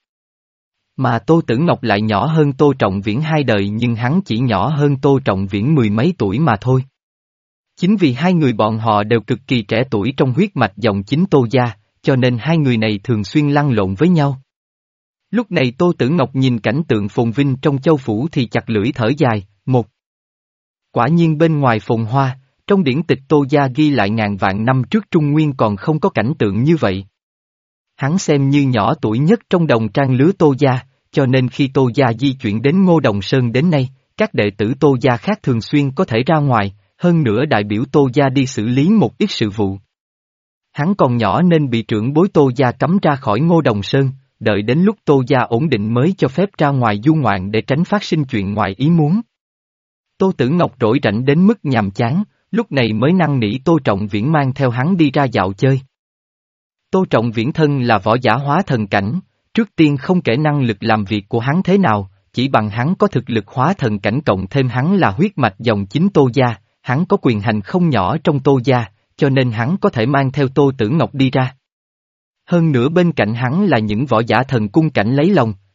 Mà Tô Tử Ngọc lại nhỏ hơn Tô Trọng Viễn hai đời nhưng hắn chỉ nhỏ hơn Tô Trọng Viễn mười mấy tuổi mà thôi. Chính vì hai người bọn họ đều cực kỳ trẻ tuổi trong huyết mạch dòng chính Tô gia, cho nên hai người này thường xuyên lăn lộn với nhau. Lúc này Tô Tử Ngọc nhìn cảnh tượng phồn vinh trong châu phủ thì chặt lưỡi thở dài, một. Quả nhiên bên ngoài phồn hoa, trong điển tịch Tô gia ghi lại ngàn vạn năm trước Trung Nguyên còn không có cảnh tượng như vậy. Hắn xem như nhỏ tuổi nhất trong đồng trang lứa Tô gia, cho nên khi Tô gia di chuyển đến Ngô Đồng Sơn đến nay, các đệ tử Tô gia khác thường xuyên có thể ra ngoài, hơn nữa đại biểu Tô gia đi xử lý một ít sự vụ. Hắn còn nhỏ nên bị trưởng bối Tô gia cấm ra khỏi Ngô Đồng Sơn, đợi đến lúc Tô gia ổn định mới cho phép ra ngoài du ngoạn để tránh phát sinh chuyện ngoài ý muốn. Tô Tử Ngọc rỗi rảnh đến mức nhàm chán, lúc này mới năn nỉ Tô Trọng Viễn mang theo hắn đi ra dạo chơi. Tô Trọng Viễn thân là võ giả hóa thần cảnh, trước tiên không kể năng lực làm việc của hắn thế nào, chỉ bằng hắn có thực lực hóa thần cảnh cộng thêm hắn là huyết mạch dòng chính Tô gia, hắn có quyền hành không nhỏ trong Tô gia, cho nên hắn có thể mang theo Tô Tử Ngọc đi ra. Hơn nữa bên cạnh hắn là những võ giả thần cung cảnh lấy lòng,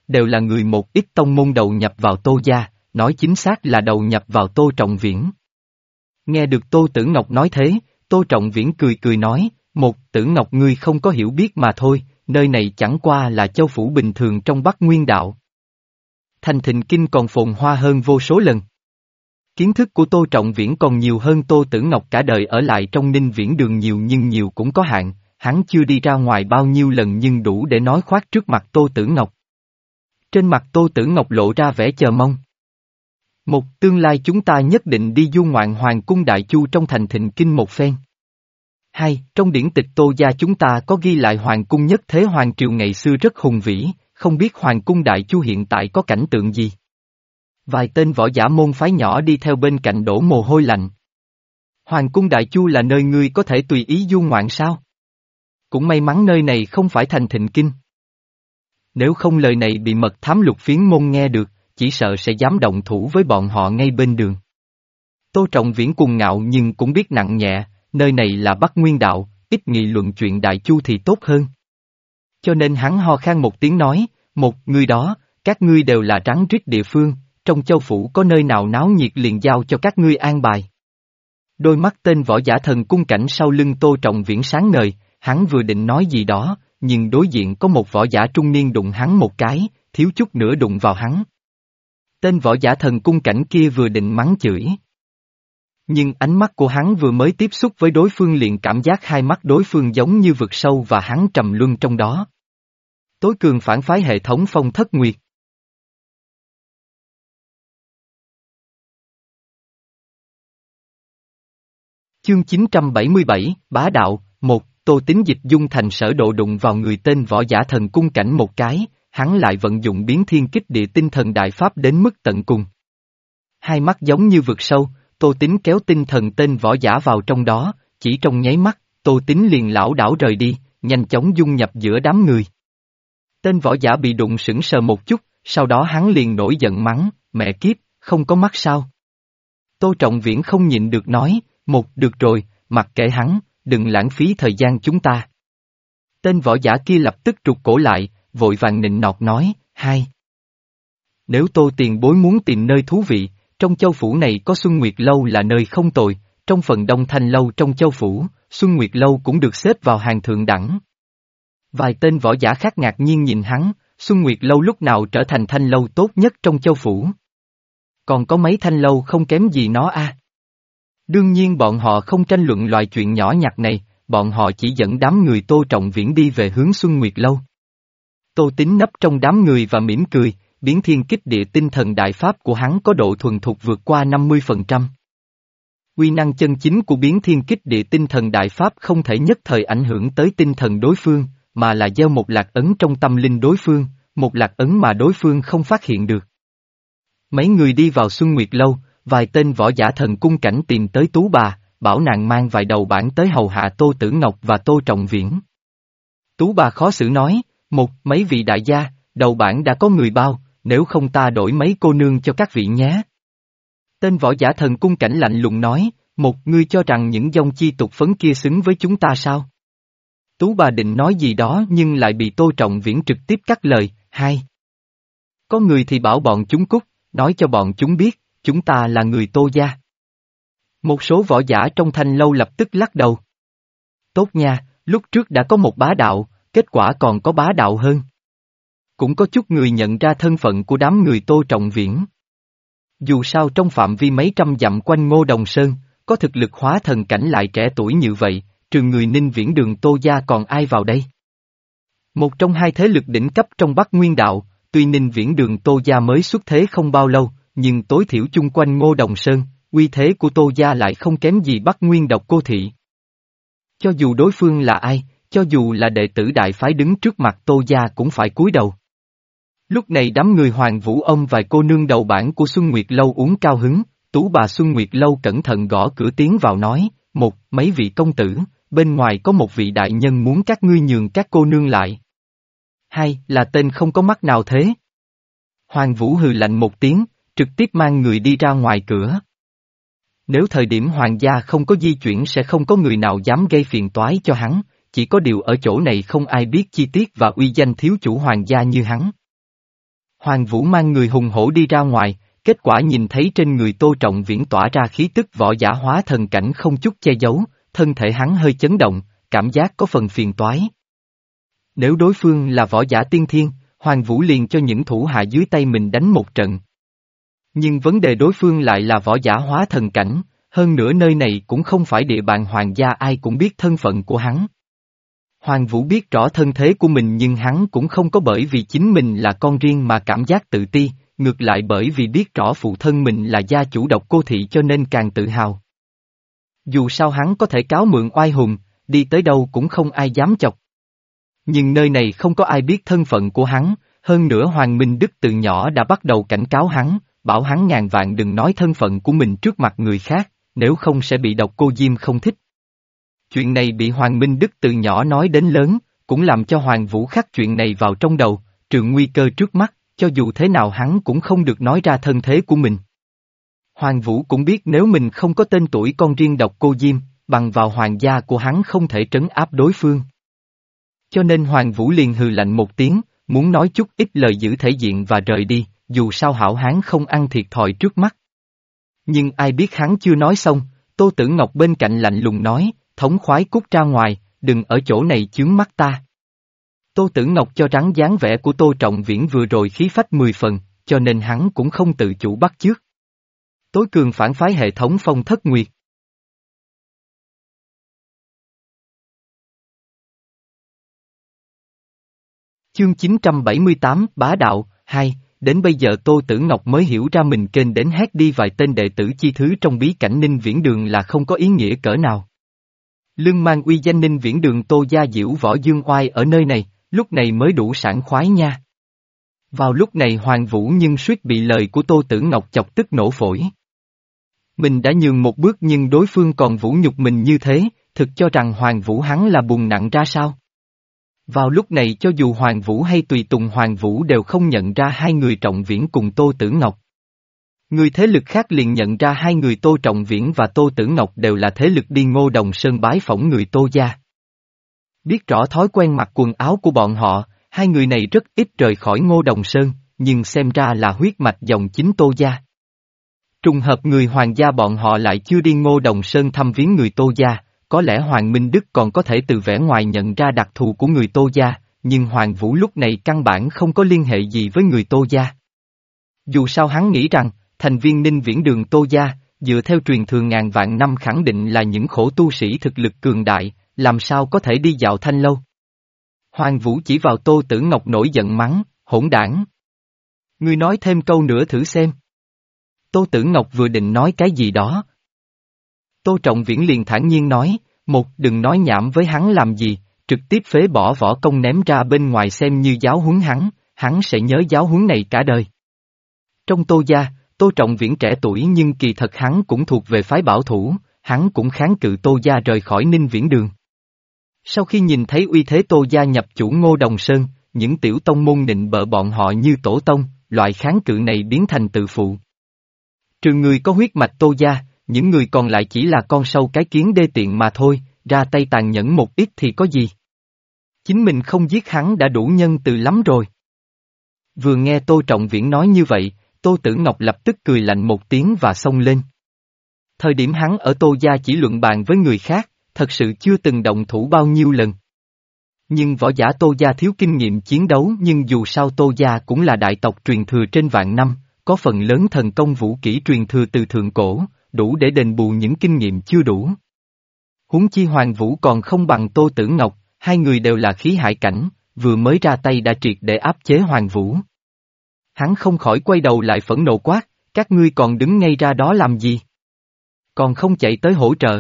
đều là người một ít tông môn đầu nhập vào Tô gia, nói chính xác là đầu nhập vào Tô Trọng Viễn. Nghe được Tô Tử Ngọc nói thế, Tô Trọng Viễn cười cười nói, một, Tử Ngọc ngươi không có hiểu biết mà thôi, nơi này chẳng qua là châu phủ bình thường trong Bắc Nguyên đạo. Thành Thịnh Kinh còn phồn hoa hơn vô số lần. Kiến thức của Tô Trọng Viễn còn nhiều hơn Tô Tử Ngọc cả đời ở lại trong Ninh Viễn Đường nhiều nhưng nhiều cũng có hạn, hắn chưa đi ra ngoài bao nhiêu lần nhưng đủ để nói khoác trước mặt Tô Tử Ngọc. Trên mặt Tô Tử Ngọc lộ ra vẻ chờ mong. Một, tương lai chúng ta nhất định đi du ngoạn Hoàng cung Đại Chu trong Thành Thịnh Kinh một phen. Hai, trong điển tịch Tô gia chúng ta có ghi lại Hoàng cung nhất thế Hoàng triều ngày xưa rất hùng vĩ, không biết Hoàng cung Đại Chu hiện tại có cảnh tượng gì. Vài tên võ giả môn phái nhỏ đi theo bên cạnh đổ mồ hôi lạnh. Hoàng cung Đại Chu là nơi ngươi có thể tùy ý du ngoạn sao? Cũng may mắn nơi này không phải Thành Thịnh Kinh. Nếu không lời này bị mật thám Lục Phiến môn nghe được, chỉ sợ sẽ dám động thủ với bọn họ ngay bên đường. Tô Trọng Viễn cuồng ngạo nhưng cũng biết nặng nhẹ, nơi này là Bắc Nguyên đạo, ít nghị luận chuyện Đại Chu thì tốt hơn. Cho nên hắn ho khan một tiếng nói, một người đó, các ngươi đều là rắn rít địa phương, trong châu phủ có nơi nào náo nhiệt liền giao cho các ngươi an bài. Đôi mắt tên võ giả thần cung cảnh sau lưng Tô Trọng Viễn sáng ngời, hắn vừa định nói gì đó, nhưng đối diện có một võ giả trung niên đụng hắn một cái, thiếu chút nữa đụng vào hắn. Tên võ giả thần cung cảnh kia vừa định mắng chửi. Nhưng ánh mắt của hắn vừa mới tiếp xúc với đối phương liền cảm giác hai mắt đối phương giống như vực sâu và hắn trầm luân trong đó. Tối cường phản phái hệ thống Phong Thất Nguyệt. Chương chín trăm bảy mươi bảy, Bá Đạo, một, Tô Tín dịch dung thành sở độ đụng vào người tên võ giả thần cung cảnh một cái, hắn lại vận dụng biến thiên kích địa tinh thần đại pháp đến mức tận cùng. Hai mắt giống như vực sâu, Tô Tín kéo tinh thần tên võ giả vào trong đó, chỉ trong nháy mắt, Tô Tín liền lảo đảo rời đi, nhanh chóng dung nhập giữa đám người. Tên võ giả bị đụng sững sờ một chút, sau đó hắn liền nổi giận mắng, mẹ kiếp, không có mắt sao? Tô Trọng Viễn không nhịn được nói, một, được rồi, mặc kệ hắn, đừng lãng phí thời gian chúng ta. Tên võ giả kia lập tức trục cổ lại, vội vàng nịnh nọt nói, hai. Nếu Tô tiền bối muốn tìm nơi thú vị, trong châu phủ này có Xuân Nguyệt Lâu là nơi không tồi, trong phần Đông Thanh Lâu trong châu phủ, Xuân Nguyệt Lâu cũng được xếp vào hàng thượng đẳng. Vài tên võ giả khác ngạc nhiên nhìn hắn, Xuân Nguyệt Lâu lúc nào trở thành thanh lâu tốt nhất trong châu phủ. Còn có mấy thanh lâu không kém gì nó a. À. Đương nhiên bọn họ không tranh luận loại chuyện nhỏ nhặt này, bọn họ chỉ dẫn đám người Tô Trọng Viễn đi về hướng Xuân Nguyệt Lâu. Tô Tín nấp trong đám người và mỉm cười, biến thiên kích địa tinh thần đại pháp của hắn có độ thuần thục vượt qua năm mươi phần trăm. Uy năng chân chính của biến thiên kích địa tinh thần đại pháp không thể nhất thời ảnh hưởng tới tinh thần đối phương, mà là gieo một lạc ấn trong tâm linh đối phương, một lạc ấn mà đối phương không phát hiện được. Mấy người đi vào Xuân Nguyệt Lâu, vài tên võ giả thần cung cảnh tìm tới Tú Bà, bảo nàng mang vài đầu bản tới hầu hạ Tô Tử Ngọc và Tô Trọng Viễn. Tú Bà khó xử nói, một, mấy vị đại gia, đầu bản đã có người bao, nếu không ta đổi mấy cô nương cho các vị nhé. Tên võ giả thần cung cảnh lạnh lùng nói, một, ngươi cho rằng những dòng chi tục phấn kia xứng với chúng ta sao? Tú Bà định nói gì đó nhưng lại bị Tô Trọng Viễn trực tiếp cắt lời, hai. Có người thì bảo bọn chúng cút, nói cho bọn chúng biết, chúng ta là người Tô gia. Một số võ giả trong thanh lâu lập tức lắc đầu. Tốt nha, lúc trước đã có một bá đạo, kết quả còn có bá đạo hơn. Cũng có chút người nhận ra thân phận của đám người Tô Trọng Viễn. Dù sao trong phạm vi mấy trăm dặm quanh Ngô Đồng Sơn, có thực lực hóa thần cảnh lại trẻ tuổi như vậy, trừ người Ninh Viễn Đường Tô gia còn ai vào đây? Một trong hai thế lực đỉnh cấp trong Bắc Nguyên đạo, tuy Ninh Viễn Đường Tô gia mới xuất thế không bao lâu, nhưng tối thiểu chung quanh Ngô Đồng Sơn, uy thế của Tô gia lại không kém gì Bắc Nguyên Độc Cô Thị. Cho dù đối phương là ai, cho dù là đệ tử đại phái đứng trước mặt Tô gia cũng phải cúi đầu. Lúc này đám người Hoàng Vũ ông vài cô nương đầu bản của Xuân Nguyệt Lâu uống cao hứng, Tú Bà Xuân Nguyệt Lâu cẩn thận gõ cửa tiến vào nói, một, mấy vị công tử, bên ngoài có một vị đại nhân muốn các ngươi nhường các cô nương lại. Hai, là tên không có mắt nào thế? Hoàng Vũ hừ lạnh một tiếng, trực tiếp mang người đi ra ngoài cửa. Nếu thời điểm hoàng gia không có di chuyển sẽ không có người nào dám gây phiền toái cho hắn, chỉ có điều ở chỗ này không ai biết chi tiết và uy danh thiếu chủ hoàng gia như hắn. Hoàng Vũ mang người hùng hổ đi ra ngoài, kết quả nhìn thấy trên người Tô Trọng Viễn tỏa ra khí tức võ giả hóa thần cảnh không chút che giấu, thân thể hắn hơi chấn động, cảm giác có phần phiền toái. Nếu đối phương là võ giả tiên thiên, Hoàng Vũ liền cho những thủ hạ dưới tay mình đánh một trận. Nhưng vấn đề đối phương lại là võ giả hóa thần cảnh, hơn nữa nơi này cũng không phải địa bàn hoàng gia, ai cũng biết thân phận của hắn. Hoàng Vũ biết rõ thân thế của mình nhưng hắn cũng không có bởi vì chính mình là con riêng mà cảm giác tự ti, ngược lại bởi vì biết rõ phụ thân mình là gia chủ Độc Cô Thị cho nên càng tự hào. Dù sao hắn có thể cáo mượn oai hùng, đi tới đâu cũng không ai dám chọc. Nhưng nơi này không có ai biết thân phận của hắn, hơn nữa Hoàng Minh Đức từ nhỏ đã bắt đầu cảnh cáo hắn, bảo hắn ngàn vạn đừng nói thân phận của mình trước mặt người khác, nếu không sẽ bị Độc Cô Diêm không thích. Chuyện này bị Hoàng Minh Đức từ nhỏ nói đến lớn, cũng làm cho Hoàng Vũ khắc chuyện này vào trong đầu, trừ nguy cơ trước mắt, cho dù thế nào hắn cũng không được nói ra thân thế của mình. Hoàng Vũ cũng biết nếu mình không có tên tuổi con riêng Độc Cô Diêm, bằng vào hoàng gia của hắn không thể trấn áp đối phương. Cho nên Hoàng Vũ liền hừ lạnh một tiếng, muốn nói chút ít lời giữ thể diện và rời đi, dù sao hảo hán không ăn thiệt thòi trước mắt. Nhưng ai biết hắn chưa nói xong, Tô Tử Ngọc bên cạnh lạnh lùng nói, thống khoái cút ra ngoài, đừng ở chỗ này chướng mắt ta. Tô Tử Ngọc cho rằng dáng vẻ của Tô Trọng Viễn vừa rồi khí phách mười phần, cho nên hắn cũng không tự chủ bắt chước. Tối cường phản phái hệ thống Phong Thất Nguyệt. Chương chín trăm bảy mươi tám, Bá Đạo, hai, đến bây giờ Tô Tử Ngọc mới hiểu ra mình kênh đến hét đi vài tên đệ tử chi thứ trong bí cảnh Ninh Viễn Đường là không có ý nghĩa cỡ nào. Lưng mang uy danh Ninh Viễn Đường Tô gia diễu võ dương oai ở nơi này, lúc này mới đủ sảng khoái nha. Vào lúc này Hoàng Vũ nhưng suýt bị lời của Tô Tử Ngọc chọc tức nổ phổi. Mình đã nhường một bước nhưng đối phương còn vũ nhục mình như thế, thực cho rằng Hoàng Vũ hắn là bùn nặng ra sao? Vào lúc này cho dù Hoàng Vũ hay tùy tùng Hoàng Vũ đều không nhận ra hai người Trọng Viễn cùng Tô Tử Ngọc. Người thế lực khác liền nhận ra hai người Tô Trọng Viễn và Tô Tử Ngọc đều là thế lực đi Ngô Đồng Sơn bái phỏng người Tô gia. Biết rõ thói quen mặc quần áo của bọn họ, hai người này rất ít rời khỏi Ngô Đồng Sơn, nhưng xem ra là huyết mạch dòng chính Tô gia. Trùng hợp người Hoàng gia bọn họ lại chưa đi Ngô Đồng Sơn thăm viếng người Tô gia, có lẽ Hoàng Minh Đức còn có thể từ vẻ ngoài nhận ra đặc thù của người Tô gia, nhưng Hoàng Vũ lúc này căn bản không có liên hệ gì với người Tô gia. Dù sao hắn nghĩ rằng, thành viên Ninh Viễn Đường Tô gia, dựa theo truyền thừa ngàn vạn năm khẳng định là những khổ tu sĩ thực lực cường đại, làm sao có thể đi dạo thanh lâu. Hoàng Vũ chỉ vào Tô Tử Ngọc nổi giận mắng, hỗn đảng. Ngươi nói thêm câu nữa thử xem. Tô Tử Ngọc vừa định nói cái gì đó. Tô Trọng Viễn liền thản nhiên nói, một đừng nói nhảm với hắn làm gì, trực tiếp phế bỏ võ công ném ra bên ngoài xem như giáo huấn hắn, hắn sẽ nhớ giáo huấn này cả đời. Trong Tô gia, Tô Trọng Viễn trẻ tuổi nhưng kỳ thật hắn cũng thuộc về phái bảo thủ, hắn cũng kháng cự Tô gia rời khỏi Ninh Viễn Đường. Sau khi nhìn thấy uy thế Tô gia nhập chủ Ngô Đồng Sơn, những tiểu tông môn định bợ bọn họ như tổ tông, loại kháng cự này biến thành tự phụ. Trừ người có huyết mạch Tô gia, những người còn lại chỉ là con sâu cái kiến đê tiện mà thôi, ra tay tàn nhẫn một ít thì có gì. Chính mình không giết hắn đã đủ nhân từ lắm rồi. Vừa nghe Tô Trọng Viễn nói như vậy, Tô Tử Ngọc lập tức cười lạnh một tiếng và xông lên. Thời điểm hắn ở Tô gia chỉ luận bàn với người khác, thật sự chưa từng động thủ bao nhiêu lần. Nhưng võ giả Tô gia thiếu kinh nghiệm chiến đấu nhưng dù sao Tô gia cũng là đại tộc truyền thừa trên vạn năm, có phần lớn thần công vũ kỹ truyền thừa từ thượng cổ, đủ để đền bù những kinh nghiệm chưa đủ. Huống chi Hoàng Vũ còn không bằng Tô Tử Ngọc, hai người đều là khí hải cảnh, vừa mới ra tay đã triệt để áp chế Hoàng Vũ. Hắn không khỏi quay đầu lại phẫn nộ quát, các ngươi còn đứng ngay ra đó làm gì? Còn không chạy tới hỗ trợ.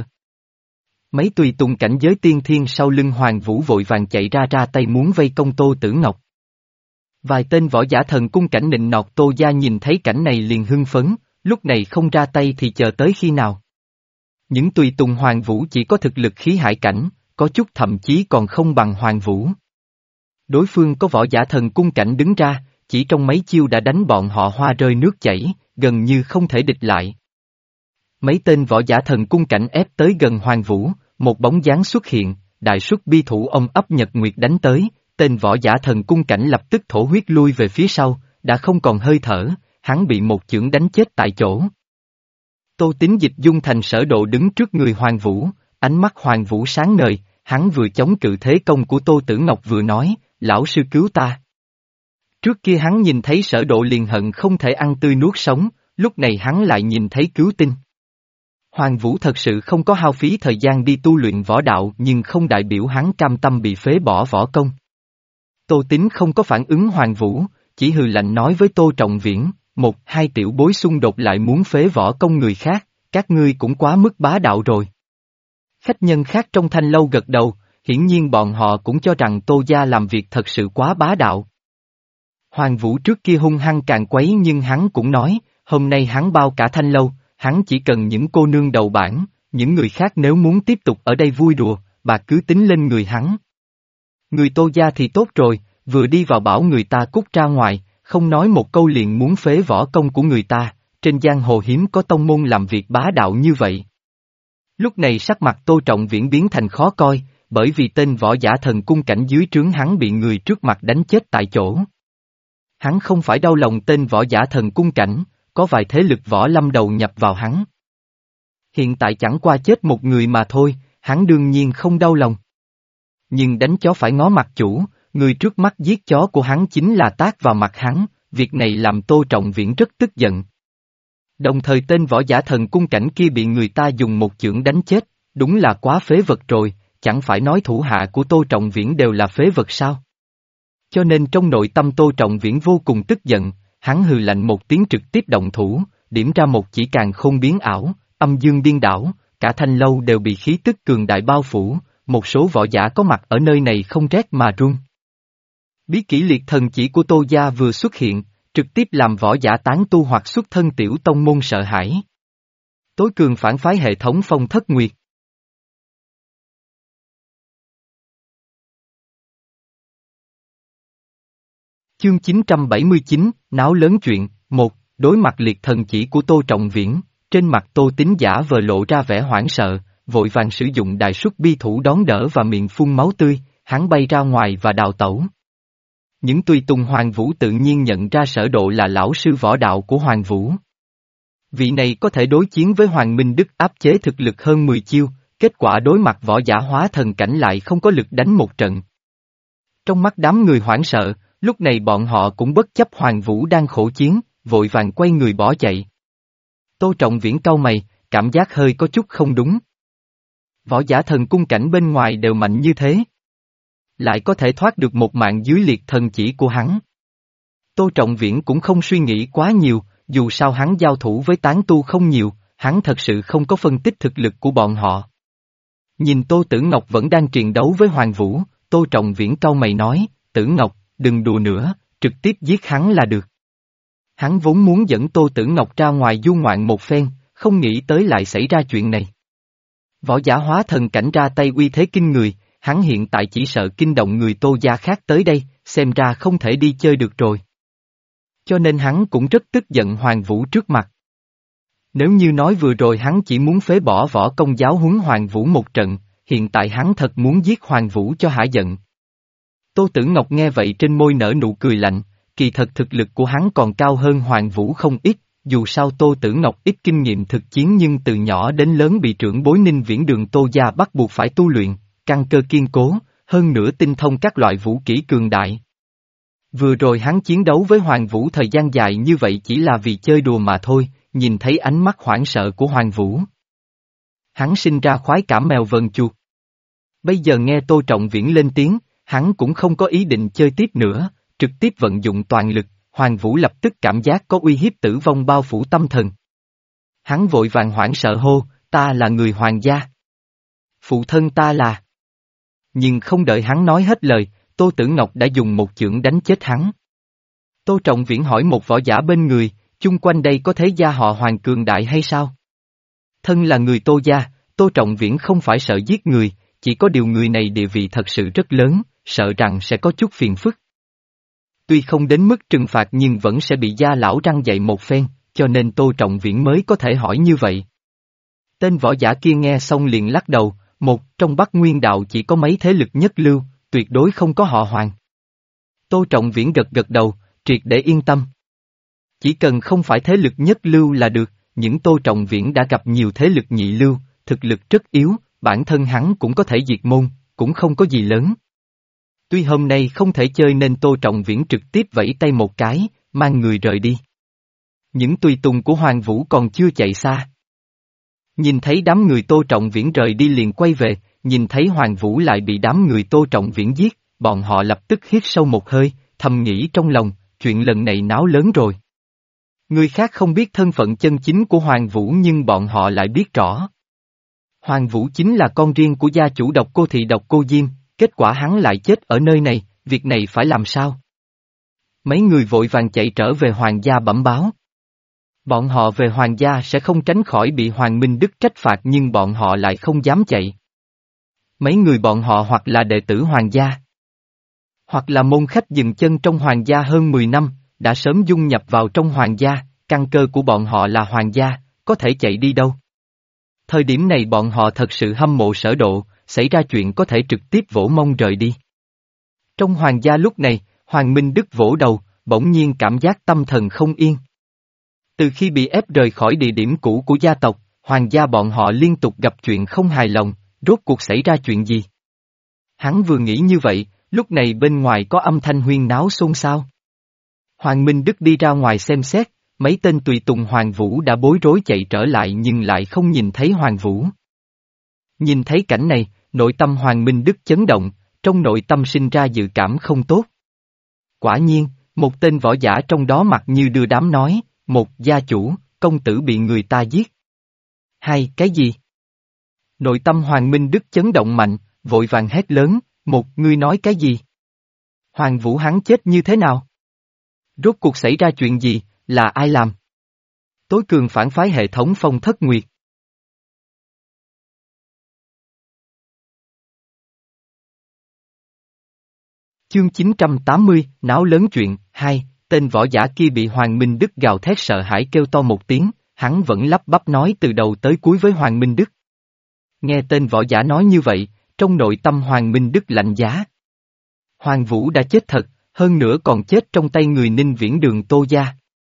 Mấy tùy tùng cảnh giới tiên thiên sau lưng Hoàng Vũ vội vàng chạy ra ra tay muốn vây công Tô Tử Ngọc. Vài tên võ giả thần cung cảnh nịnh nọt Tô gia nhìn thấy cảnh này liền hưng phấn, lúc này không ra tay thì chờ tới khi nào. Những tùy tùng Hoàng Vũ chỉ có thực lực khí hải cảnh, có chút thậm chí còn không bằng Hoàng Vũ. Đối phương có võ giả thần cung cảnh đứng ra, chỉ trong mấy chiêu đã đánh bọn họ hoa rơi nước chảy, gần như không thể địch lại. Mấy tên võ giả thần cung cảnh ép tới gần Hoàng Vũ, một bóng dáng xuất hiện, đại xuất bi thủ ông ấp Nhật Nguyệt đánh tới, tên võ giả thần cung cảnh lập tức thổ huyết lui về phía sau, đã không còn hơi thở, hắn bị một chưởng đánh chết tại chỗ. Tô Tín dịch dung thành Sở Độ đứng trước người Hoàng Vũ, ánh mắt Hoàng Vũ sáng ngời, hắn vừa chống cự thế công của Tô Tử Ngọc vừa nói, lão sư cứu ta. Trước kia hắn nhìn thấy Sở Độ liền hận không thể ăn tươi nuốt sống, lúc này hắn lại nhìn thấy cứu tinh. Hoàng Vũ thật sự không có hao phí thời gian đi tu luyện võ đạo nhưng không đại biểu hắn cam tâm bị phế bỏ võ công. Tô Tín không có phản ứng Hoàng Vũ, chỉ hừ lạnh nói với Tô Trọng Viễn, một, hai tiểu bối xung đột lại muốn phế võ công người khác, các ngươi cũng quá mức bá đạo rồi. Khách nhân khác trong thanh lâu gật đầu, hiển nhiên bọn họ cũng cho rằng Tô gia làm việc thật sự quá bá đạo. Hoàng Vũ trước kia hung hăng càng quấy nhưng hắn cũng nói, hôm nay hắn bao cả thanh lâu, hắn chỉ cần những cô nương đầu bảng, những người khác nếu muốn tiếp tục ở đây vui đùa, bà cứ tính lên người hắn. Người Tô gia thì tốt rồi, vừa đi vào bảo người ta cút ra ngoài, không nói một câu liền muốn phế võ công của người ta, trên giang hồ hiếm có tông môn làm việc bá đạo như vậy. Lúc này sắc mặt Tô Trọng Viễn biến thành khó coi, bởi vì tên võ giả thần cung cảnh dưới trướng hắn bị người trước mặt đánh chết tại chỗ. Hắn không phải đau lòng tên võ giả thần cung cảnh, có vài thế lực võ lâm đầu nhập vào hắn. Hiện tại chẳng qua chết một người mà thôi, hắn đương nhiên không đau lòng. Nhưng đánh chó phải ngó mặt chủ, người trước mắt giết chó của hắn chính là tát vào mặt hắn, việc này làm Tô Trọng Viễn rất tức giận. Đồng thời tên võ giả thần cung cảnh kia bị người ta dùng một chưởng đánh chết, đúng là quá phế vật rồi, chẳng phải nói thủ hạ của Tô Trọng Viễn đều là phế vật sao? Cho nên trong nội tâm Tô Trọng Viễn vô cùng tức giận, hắn hừ lạnh một tiếng trực tiếp động thủ, điểm ra một chỉ càn khôn biến ảo, âm dương điên đảo, cả thanh lâu đều bị khí tức cường đại bao phủ, một số võ giả có mặt ở nơi này không rét mà run. Bí kỷ liệt thần chỉ của Tô gia vừa xuất hiện, trực tiếp làm võ giả tán tu hoặc xuất thân tiểu tông môn sợ hãi. Tối cường phản phái hệ thống Phong Thất Nguyệt. Chương chín trăm bảy mươi chín, náo lớn chuyện, một, đối mặt liệt thần chỉ của Tô Trọng Viễn, trên mặt Tô Tín giả vờ lộ ra vẻ hoảng sợ, vội vàng sử dụng đại suất bi thủ đón đỡ và miệng phun máu tươi, hắn bay ra ngoài và đào tẩu. Những tùy tùng Hoàng Vũ tự nhiên nhận ra Sở Độ là lão sư võ đạo của Hoàng Vũ. Vị này có thể đối chiến với Hoàng Minh Đức áp chế thực lực hơn mười chiêu, kết quả đối mặt võ giả hóa thần cảnh lại không có lực đánh một trận. Trong mắt đám người hoảng sợ, lúc này bọn họ cũng bất chấp Hoàng Vũ đang khổ chiến, vội vàng quay người bỏ chạy. Tô Trọng Viễn cau mày, cảm giác hơi có chút không đúng. Võ giả thần cung cảnh bên ngoài đều mạnh như thế, lại có thể thoát được một mạng dưới liệt thần chỉ của hắn. Tô Trọng Viễn cũng không suy nghĩ quá nhiều, dù sao hắn giao thủ với tán tu không nhiều, hắn thật sự không có phân tích thực lực của bọn họ. Nhìn Tô Tử Ngọc vẫn đang triền đấu với Hoàng Vũ, Tô Trọng Viễn cau mày nói, Tử Ngọc, đừng đùa nữa, trực tiếp giết hắn là được. Hắn vốn muốn dẫn Tô Tử Ngọc ra ngoài du ngoạn một phen, không nghĩ tới lại xảy ra chuyện này. Võ giả hóa thần cảnh ra tay uy thế kinh người, hắn hiện tại chỉ sợ kinh động người Tô gia khác tới đây, xem ra không thể đi chơi được rồi. Cho nên hắn cũng rất tức giận Hoàng Vũ trước mặt. Nếu như nói vừa rồi hắn chỉ muốn phế bỏ võ công giáo huấn Hoàng Vũ một trận, hiện tại hắn thật muốn giết Hoàng Vũ cho hả giận. Tô Tử Ngọc nghe vậy trên môi nở nụ cười lạnh, kỳ thật thực lực của hắn còn cao hơn Hoàng Vũ không ít, dù sao Tô Tử Ngọc ít kinh nghiệm thực chiến nhưng từ nhỏ đến lớn bị trưởng bối Ninh Viễn Đường Tô gia bắt buộc phải tu luyện, căn cơ kiên cố, hơn nữa tinh thông các loại vũ kỹ cường đại. Vừa rồi hắn chiến đấu với Hoàng Vũ thời gian dài như vậy chỉ là vì chơi đùa mà thôi, nhìn thấy ánh mắt hoảng sợ của Hoàng Vũ. Hắn sinh ra khoái cảm mèo vần chuột. Bây giờ nghe Tô Trọng Viễn lên tiếng, hắn cũng không có ý định chơi tiếp nữa, trực tiếp vận dụng toàn lực, Hoàng Vũ lập tức cảm giác có uy hiếp tử vong bao phủ tâm thần. Hắn vội vàng hoảng sợ hô, ta là người Hoàng gia. Phụ thân ta là... Nhưng không đợi hắn nói hết lời, Tô Tử Ngọc đã dùng một chưởng đánh chết hắn. Tô Trọng Viễn hỏi một võ giả bên người, chung quanh đây có thế gia họ Hoàng cường đại hay sao? Thân là người Tô gia, Tô Trọng Viễn không phải sợ giết người, chỉ có điều người này địa vị thật sự rất lớn, sợ rằng sẽ có chút phiền phức. Tuy không đến mức trừng phạt nhưng vẫn sẽ bị gia lão răn dạy một phen, cho nên Tô Trọng Viễn mới có thể hỏi như vậy. Tên võ giả kia nghe xong liền lắc đầu, một, trong Bắc Nguyên đạo chỉ có mấy thế lực nhất lưu, tuyệt đối không có họ Hoàng. Tô Trọng Viễn gật gật đầu, triệt để yên tâm. Chỉ cần không phải thế lực nhất lưu là được, những Tô Trọng Viễn đã gặp nhiều thế lực nhị lưu, thực lực rất yếu, bản thân hắn cũng có thể diệt môn, cũng không có gì lớn. Tuy hôm nay không thể chơi nên Tô Trọng Viễn trực tiếp vẫy tay một cái, mang người rời đi. Những tùy tùng của Hoàng Vũ còn chưa chạy xa. Nhìn thấy đám người Tô Trọng Viễn rời đi liền quay về, nhìn thấy Hoàng Vũ lại bị đám người Tô Trọng Viễn giết, bọn họ lập tức hít sâu một hơi, thầm nghĩ trong lòng, chuyện lần này náo lớn rồi. Người khác không biết thân phận chân chính của Hoàng Vũ nhưng bọn họ lại biết rõ. Hoàng Vũ chính là con riêng của gia chủ Độc Cô Thị Độc Cô Diêm, kết quả hắn lại chết ở nơi này, việc này phải làm sao? Mấy người vội vàng chạy trở về Hoàng gia bẩm báo. Bọn họ về Hoàng gia sẽ không tránh khỏi bị Hoàng Minh Đức trách phạt nhưng bọn họ lại không dám chạy. Mấy người bọn họ hoặc là đệ tử Hoàng gia, hoặc là môn khách dừng chân trong Hoàng gia hơn mười năm, đã sớm dung nhập vào trong Hoàng gia, căn cơ của bọn họ là Hoàng gia, có thể chạy đi đâu. Thời điểm này bọn họ thật sự hâm mộ Sở Độ, xảy ra chuyện có thể trực tiếp vỗ mông rời đi. Trong Hoàng gia lúc này, Hoàng Minh Đức vỗ đầu, bỗng nhiên cảm giác tâm thần không yên. Từ khi bị ép rời khỏi địa điểm cũ của gia tộc, Hoàng gia bọn họ liên tục gặp chuyện không hài lòng, rốt cuộc xảy ra chuyện gì? Hắn vừa nghĩ như vậy, lúc này bên ngoài có âm thanh huyên náo xôn xao. Hoàng Minh Đức đi ra ngoài xem xét, mấy tên tùy tùng Hoàng Vũ đã bối rối chạy trở lại nhưng lại không nhìn thấy Hoàng Vũ. Nhìn thấy cảnh này, nội tâm Hoàng Minh Đức chấn động, trong nội tâm sinh ra dự cảm không tốt. Quả nhiên, một tên võ giả trong đó mặt như đưa đám nói, một gia chủ, công tử bị người ta giết. Hai, cái gì? Nội tâm Hoàng Minh Đức chấn động mạnh, vội vàng hét lớn, một, ngươi nói cái gì? Hoàng Vũ hắn chết như thế nào? Rốt cuộc xảy ra chuyện gì, là ai làm? Tối cường phản phái hệ thống Phong Thất Nguyệt. Chương chín trăm tám mươi, náo lớn chuyện, hai, tên võ giả kia bị Hoàng Minh Đức gào thét sợ hãi kêu to một tiếng, hắn vẫn lắp bắp nói từ đầu tới cuối với Hoàng Minh Đức. Nghe tên võ giả nói như vậy, trong nội tâm Hoàng Minh Đức lạnh giá. Hoàng Vũ đã chết thật, hơn nữa còn chết trong tay người Ninh Viễn Đường Tô gia.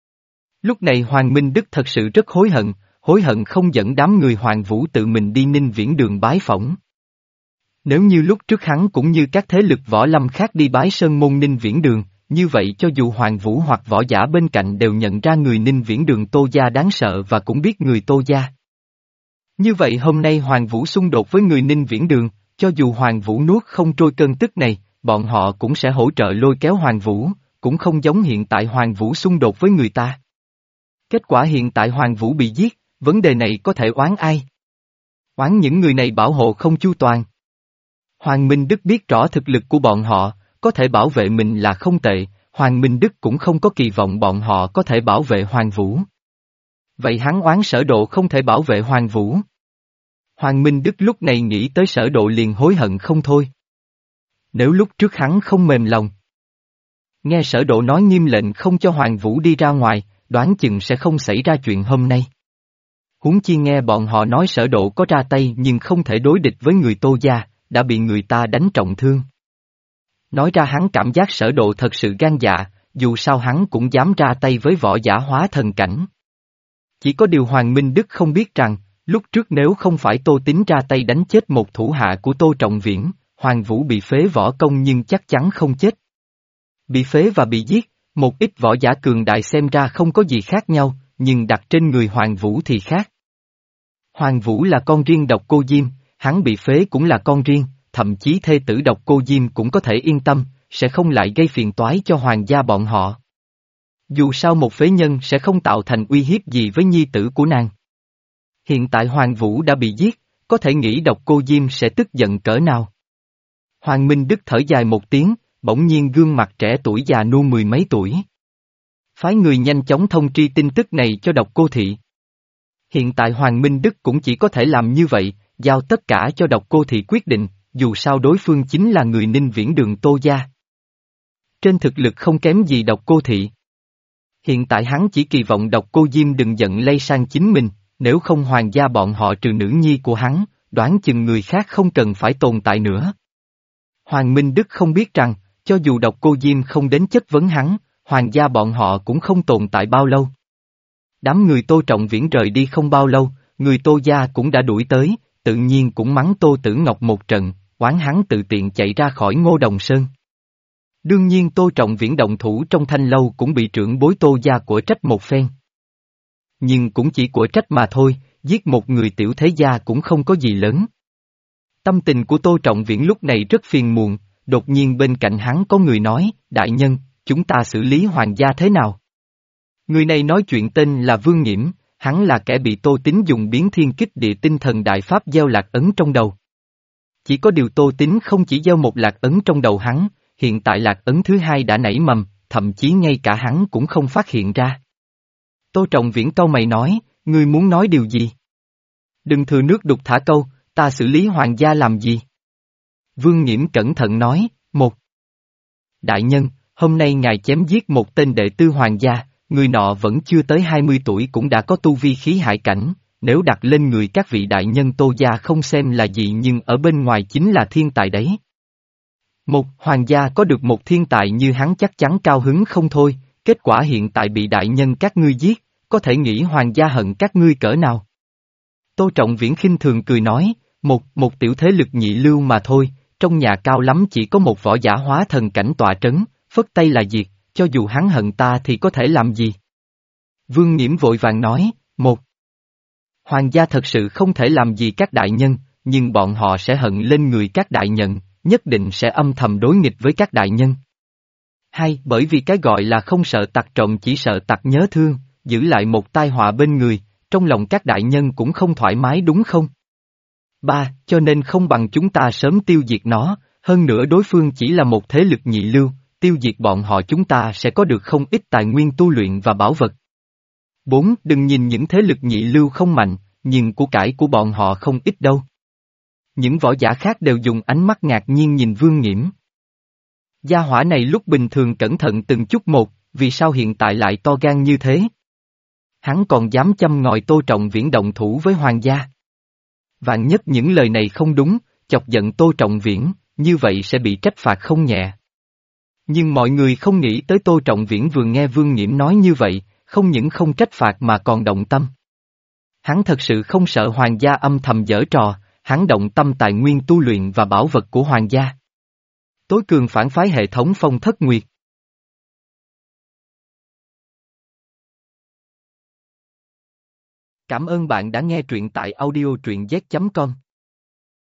Lúc này Hoàng Minh Đức thật sự rất hối hận, hối hận không dẫn đám người Hoàng Vũ tự mình đi Ninh Viễn Đường bái phỏng. Nếu như lúc trước hắn cũng như các thế lực võ lâm khác đi bái sơn môn Ninh Viễn Đường, như vậy cho dù Hoàng Vũ hoặc võ giả bên cạnh đều nhận ra người Ninh Viễn Đường Tô gia đáng sợ và cũng biết người Tô gia. Như vậy hôm nay Hoàng Vũ xung đột với người Ninh Viễn Đường, cho dù Hoàng Vũ nuốt không trôi cơn tức này, bọn họ cũng sẽ hỗ trợ lôi kéo Hoàng Vũ, cũng không giống hiện tại Hoàng Vũ xung đột với người ta. Kết quả hiện tại Hoàng Vũ bị giết, vấn đề này có thể oán ai? Oán những người này bảo hộ không chu toàn. Hoàng Minh Đức biết rõ thực lực của bọn họ, có thể bảo vệ mình là không tệ, Hoàng Minh Đức cũng không có kỳ vọng bọn họ có thể bảo vệ Hoàng Vũ. Vậy hắn oán Sở Độ không thể bảo vệ Hoàng Vũ. Hoàng Minh Đức lúc này nghĩ tới Sở Độ liền hối hận không thôi. Nếu lúc trước hắn không mềm lòng. Nghe Sở Độ nói nghiêm lệnh không cho Hoàng Vũ đi ra ngoài, đoán chừng sẽ không xảy ra chuyện hôm nay. Huống chi nghe bọn họ nói Sở Độ có ra tay nhưng không thể đối địch với người Tô gia, đã bị người ta đánh trọng thương. Nói ra hắn cảm giác Sở Độ thật sự gan dạ, dù sao hắn cũng dám ra tay với võ giả hóa thần cảnh. Chỉ có điều Hoàng Minh Đức không biết rằng, lúc trước nếu không phải Tô Tín ra tay đánh chết một thủ hạ của Tô Trọng Viễn, Hoàng Vũ bị phế võ công nhưng chắc chắn không chết. Bị phế và bị giết, một ít võ giả cường đại xem ra không có gì khác nhau, nhưng đặt trên người Hoàng Vũ thì khác. Hoàng Vũ là con riêng Độc Cô Diêm, hắn bị phế cũng là con riêng, thậm chí thê tử Độc Cô Diêm cũng có thể yên tâm, sẽ không lại gây phiền toái cho hoàng gia bọn họ. Dù sao một phế nhân sẽ không tạo thành uy hiếp gì với nhi tử của nàng. Hiện tại Hoàng Vũ đã bị giết, có thể nghĩ Độc Cô Diêm sẽ tức giận cỡ nào. Hoàng Minh Đức thở dài một tiếng, bỗng nhiên gương mặt trẻ tuổi già nua mười mấy tuổi. Phái người nhanh chóng thông tri tin tức này cho Độc Cô Thị. Hiện tại Hoàng Minh Đức cũng chỉ có thể làm như vậy, giao tất cả cho Độc Cô Thị quyết định, dù sao đối phương chính là người Ninh Viễn Đường Tô gia. Trên thực lực không kém gì Độc Cô Thị. Hiện tại hắn chỉ kỳ vọng Độc Cô Diêm đừng giận lây sang chính mình, nếu không hoàng gia bọn họ trừ nữ nhi của hắn, đoán chừng người khác không cần phải tồn tại nữa. Hoàng Minh Đức không biết rằng, cho dù Độc Cô Diêm không đến chất vấn hắn, hoàng gia bọn họ cũng không tồn tại bao lâu. Đám người Tô Trọng Viễn rời đi không bao lâu, người Tô gia cũng đã đuổi tới, tự nhiên cũng mắng Tô Tử Ngọc một trận, oán hắn tự tiện chạy ra khỏi Ngô Đồng Sơn. Đương nhiên Tô Trọng Viễn động thủ trong thanh lâu cũng bị trưởng bối Tô gia của trách một phen. Nhưng cũng chỉ của trách mà thôi, giết một người tiểu thế gia cũng không có gì lớn. Tâm tình của Tô Trọng Viễn lúc này rất phiền muộn, đột nhiên bên cạnh hắn có người nói, đại nhân, chúng ta xử lý hoàng gia thế nào? Người này nói chuyện tên là Vương Nghiễm, hắn là kẻ bị Tô Tín dùng biến thiên kích địa tinh thần đại pháp gieo lạc ấn trong đầu. Chỉ có điều Tô Tín không chỉ gieo một lạc ấn trong đầu hắn, hiện tại lạc ấn thứ hai đã nảy mầm, thậm chí ngay cả hắn cũng không phát hiện ra. Tô Trọng Viễn cau mày nói, ngươi muốn nói điều gì? Đừng thừa nước đục thả câu, ta xử lý hoàng gia làm gì? Vương Nghiễm cẩn thận nói, một. Đại nhân, hôm nay ngài chém giết một tên đệ tư hoàng gia, người nọ vẫn chưa tới hai mươi tuổi cũng đã có tu vi khí hải cảnh, nếu đặt lên người các vị đại nhân Tô gia không xem là gì nhưng ở bên ngoài chính là thiên tài đấy. Một hoàng gia có được một thiên tài như hắn chắc chắn cao hứng không thôi, kết quả hiện tại bị đại nhân các ngươi giết, có thể nghĩ hoàng gia hận các ngươi cỡ nào. Tô Trọng Viễn khinh thường cười nói, một, một tiểu thế lực nhị lưu mà thôi, trong nhà cao lắm chỉ có một võ giả hóa thần cảnh tọa trấn, phất tay là diệt, cho dù hắn hận ta thì có thể làm gì? Vương Nghiễm vội vàng nói, một. Hoàng gia thật sự không thể làm gì các đại nhân, nhưng bọn họ sẽ hận lên người các đại nhân, nhất định sẽ âm thầm đối nghịch với các đại nhân. Hai, bởi vì cái gọi là không sợ tặc trộm chỉ sợ tặc nhớ thương, giữ lại một tai họa bên người, trong lòng các đại nhân cũng không thoải mái đúng không? Ba, cho nên không bằng chúng ta sớm tiêu diệt nó, hơn nữa đối phương chỉ là một thế lực nhị lưu, tiêu diệt bọn họ chúng ta sẽ có được không ít tài nguyên tu luyện và bảo vật. Bốn, đừng nhìn những thế lực nhị lưu không mạnh, nhưng của cải của bọn họ không ít đâu. Những võ giả khác đều dùng ánh mắt ngạc nhiên nhìn Vương Nghiễm. Gia hỏa này lúc bình thường cẩn thận từng chút một, vì sao hiện tại lại to gan như thế? Hắn còn dám châm ngòi Tô Trọng Viễn động thủ với hoàng gia. Vạn nhất những lời này không đúng, chọc giận Tô Trọng Viễn, như vậy sẽ bị trách phạt không nhẹ. Nhưng mọi người không nghĩ tới Tô Trọng Viễn vừa nghe Vương Nghiễm nói như vậy, không những không trách phạt mà còn động tâm. Hắn thật sự không sợ hoàng gia âm thầm giở trò, hắn động tâm tài nguyên tu luyện và bảo vật của hoàng gia. Tối cường phản phái hệ thống Phong Thất Nguyệt. Cảm ơn bạn đã nghe truyện tại audio truyện z chấm com.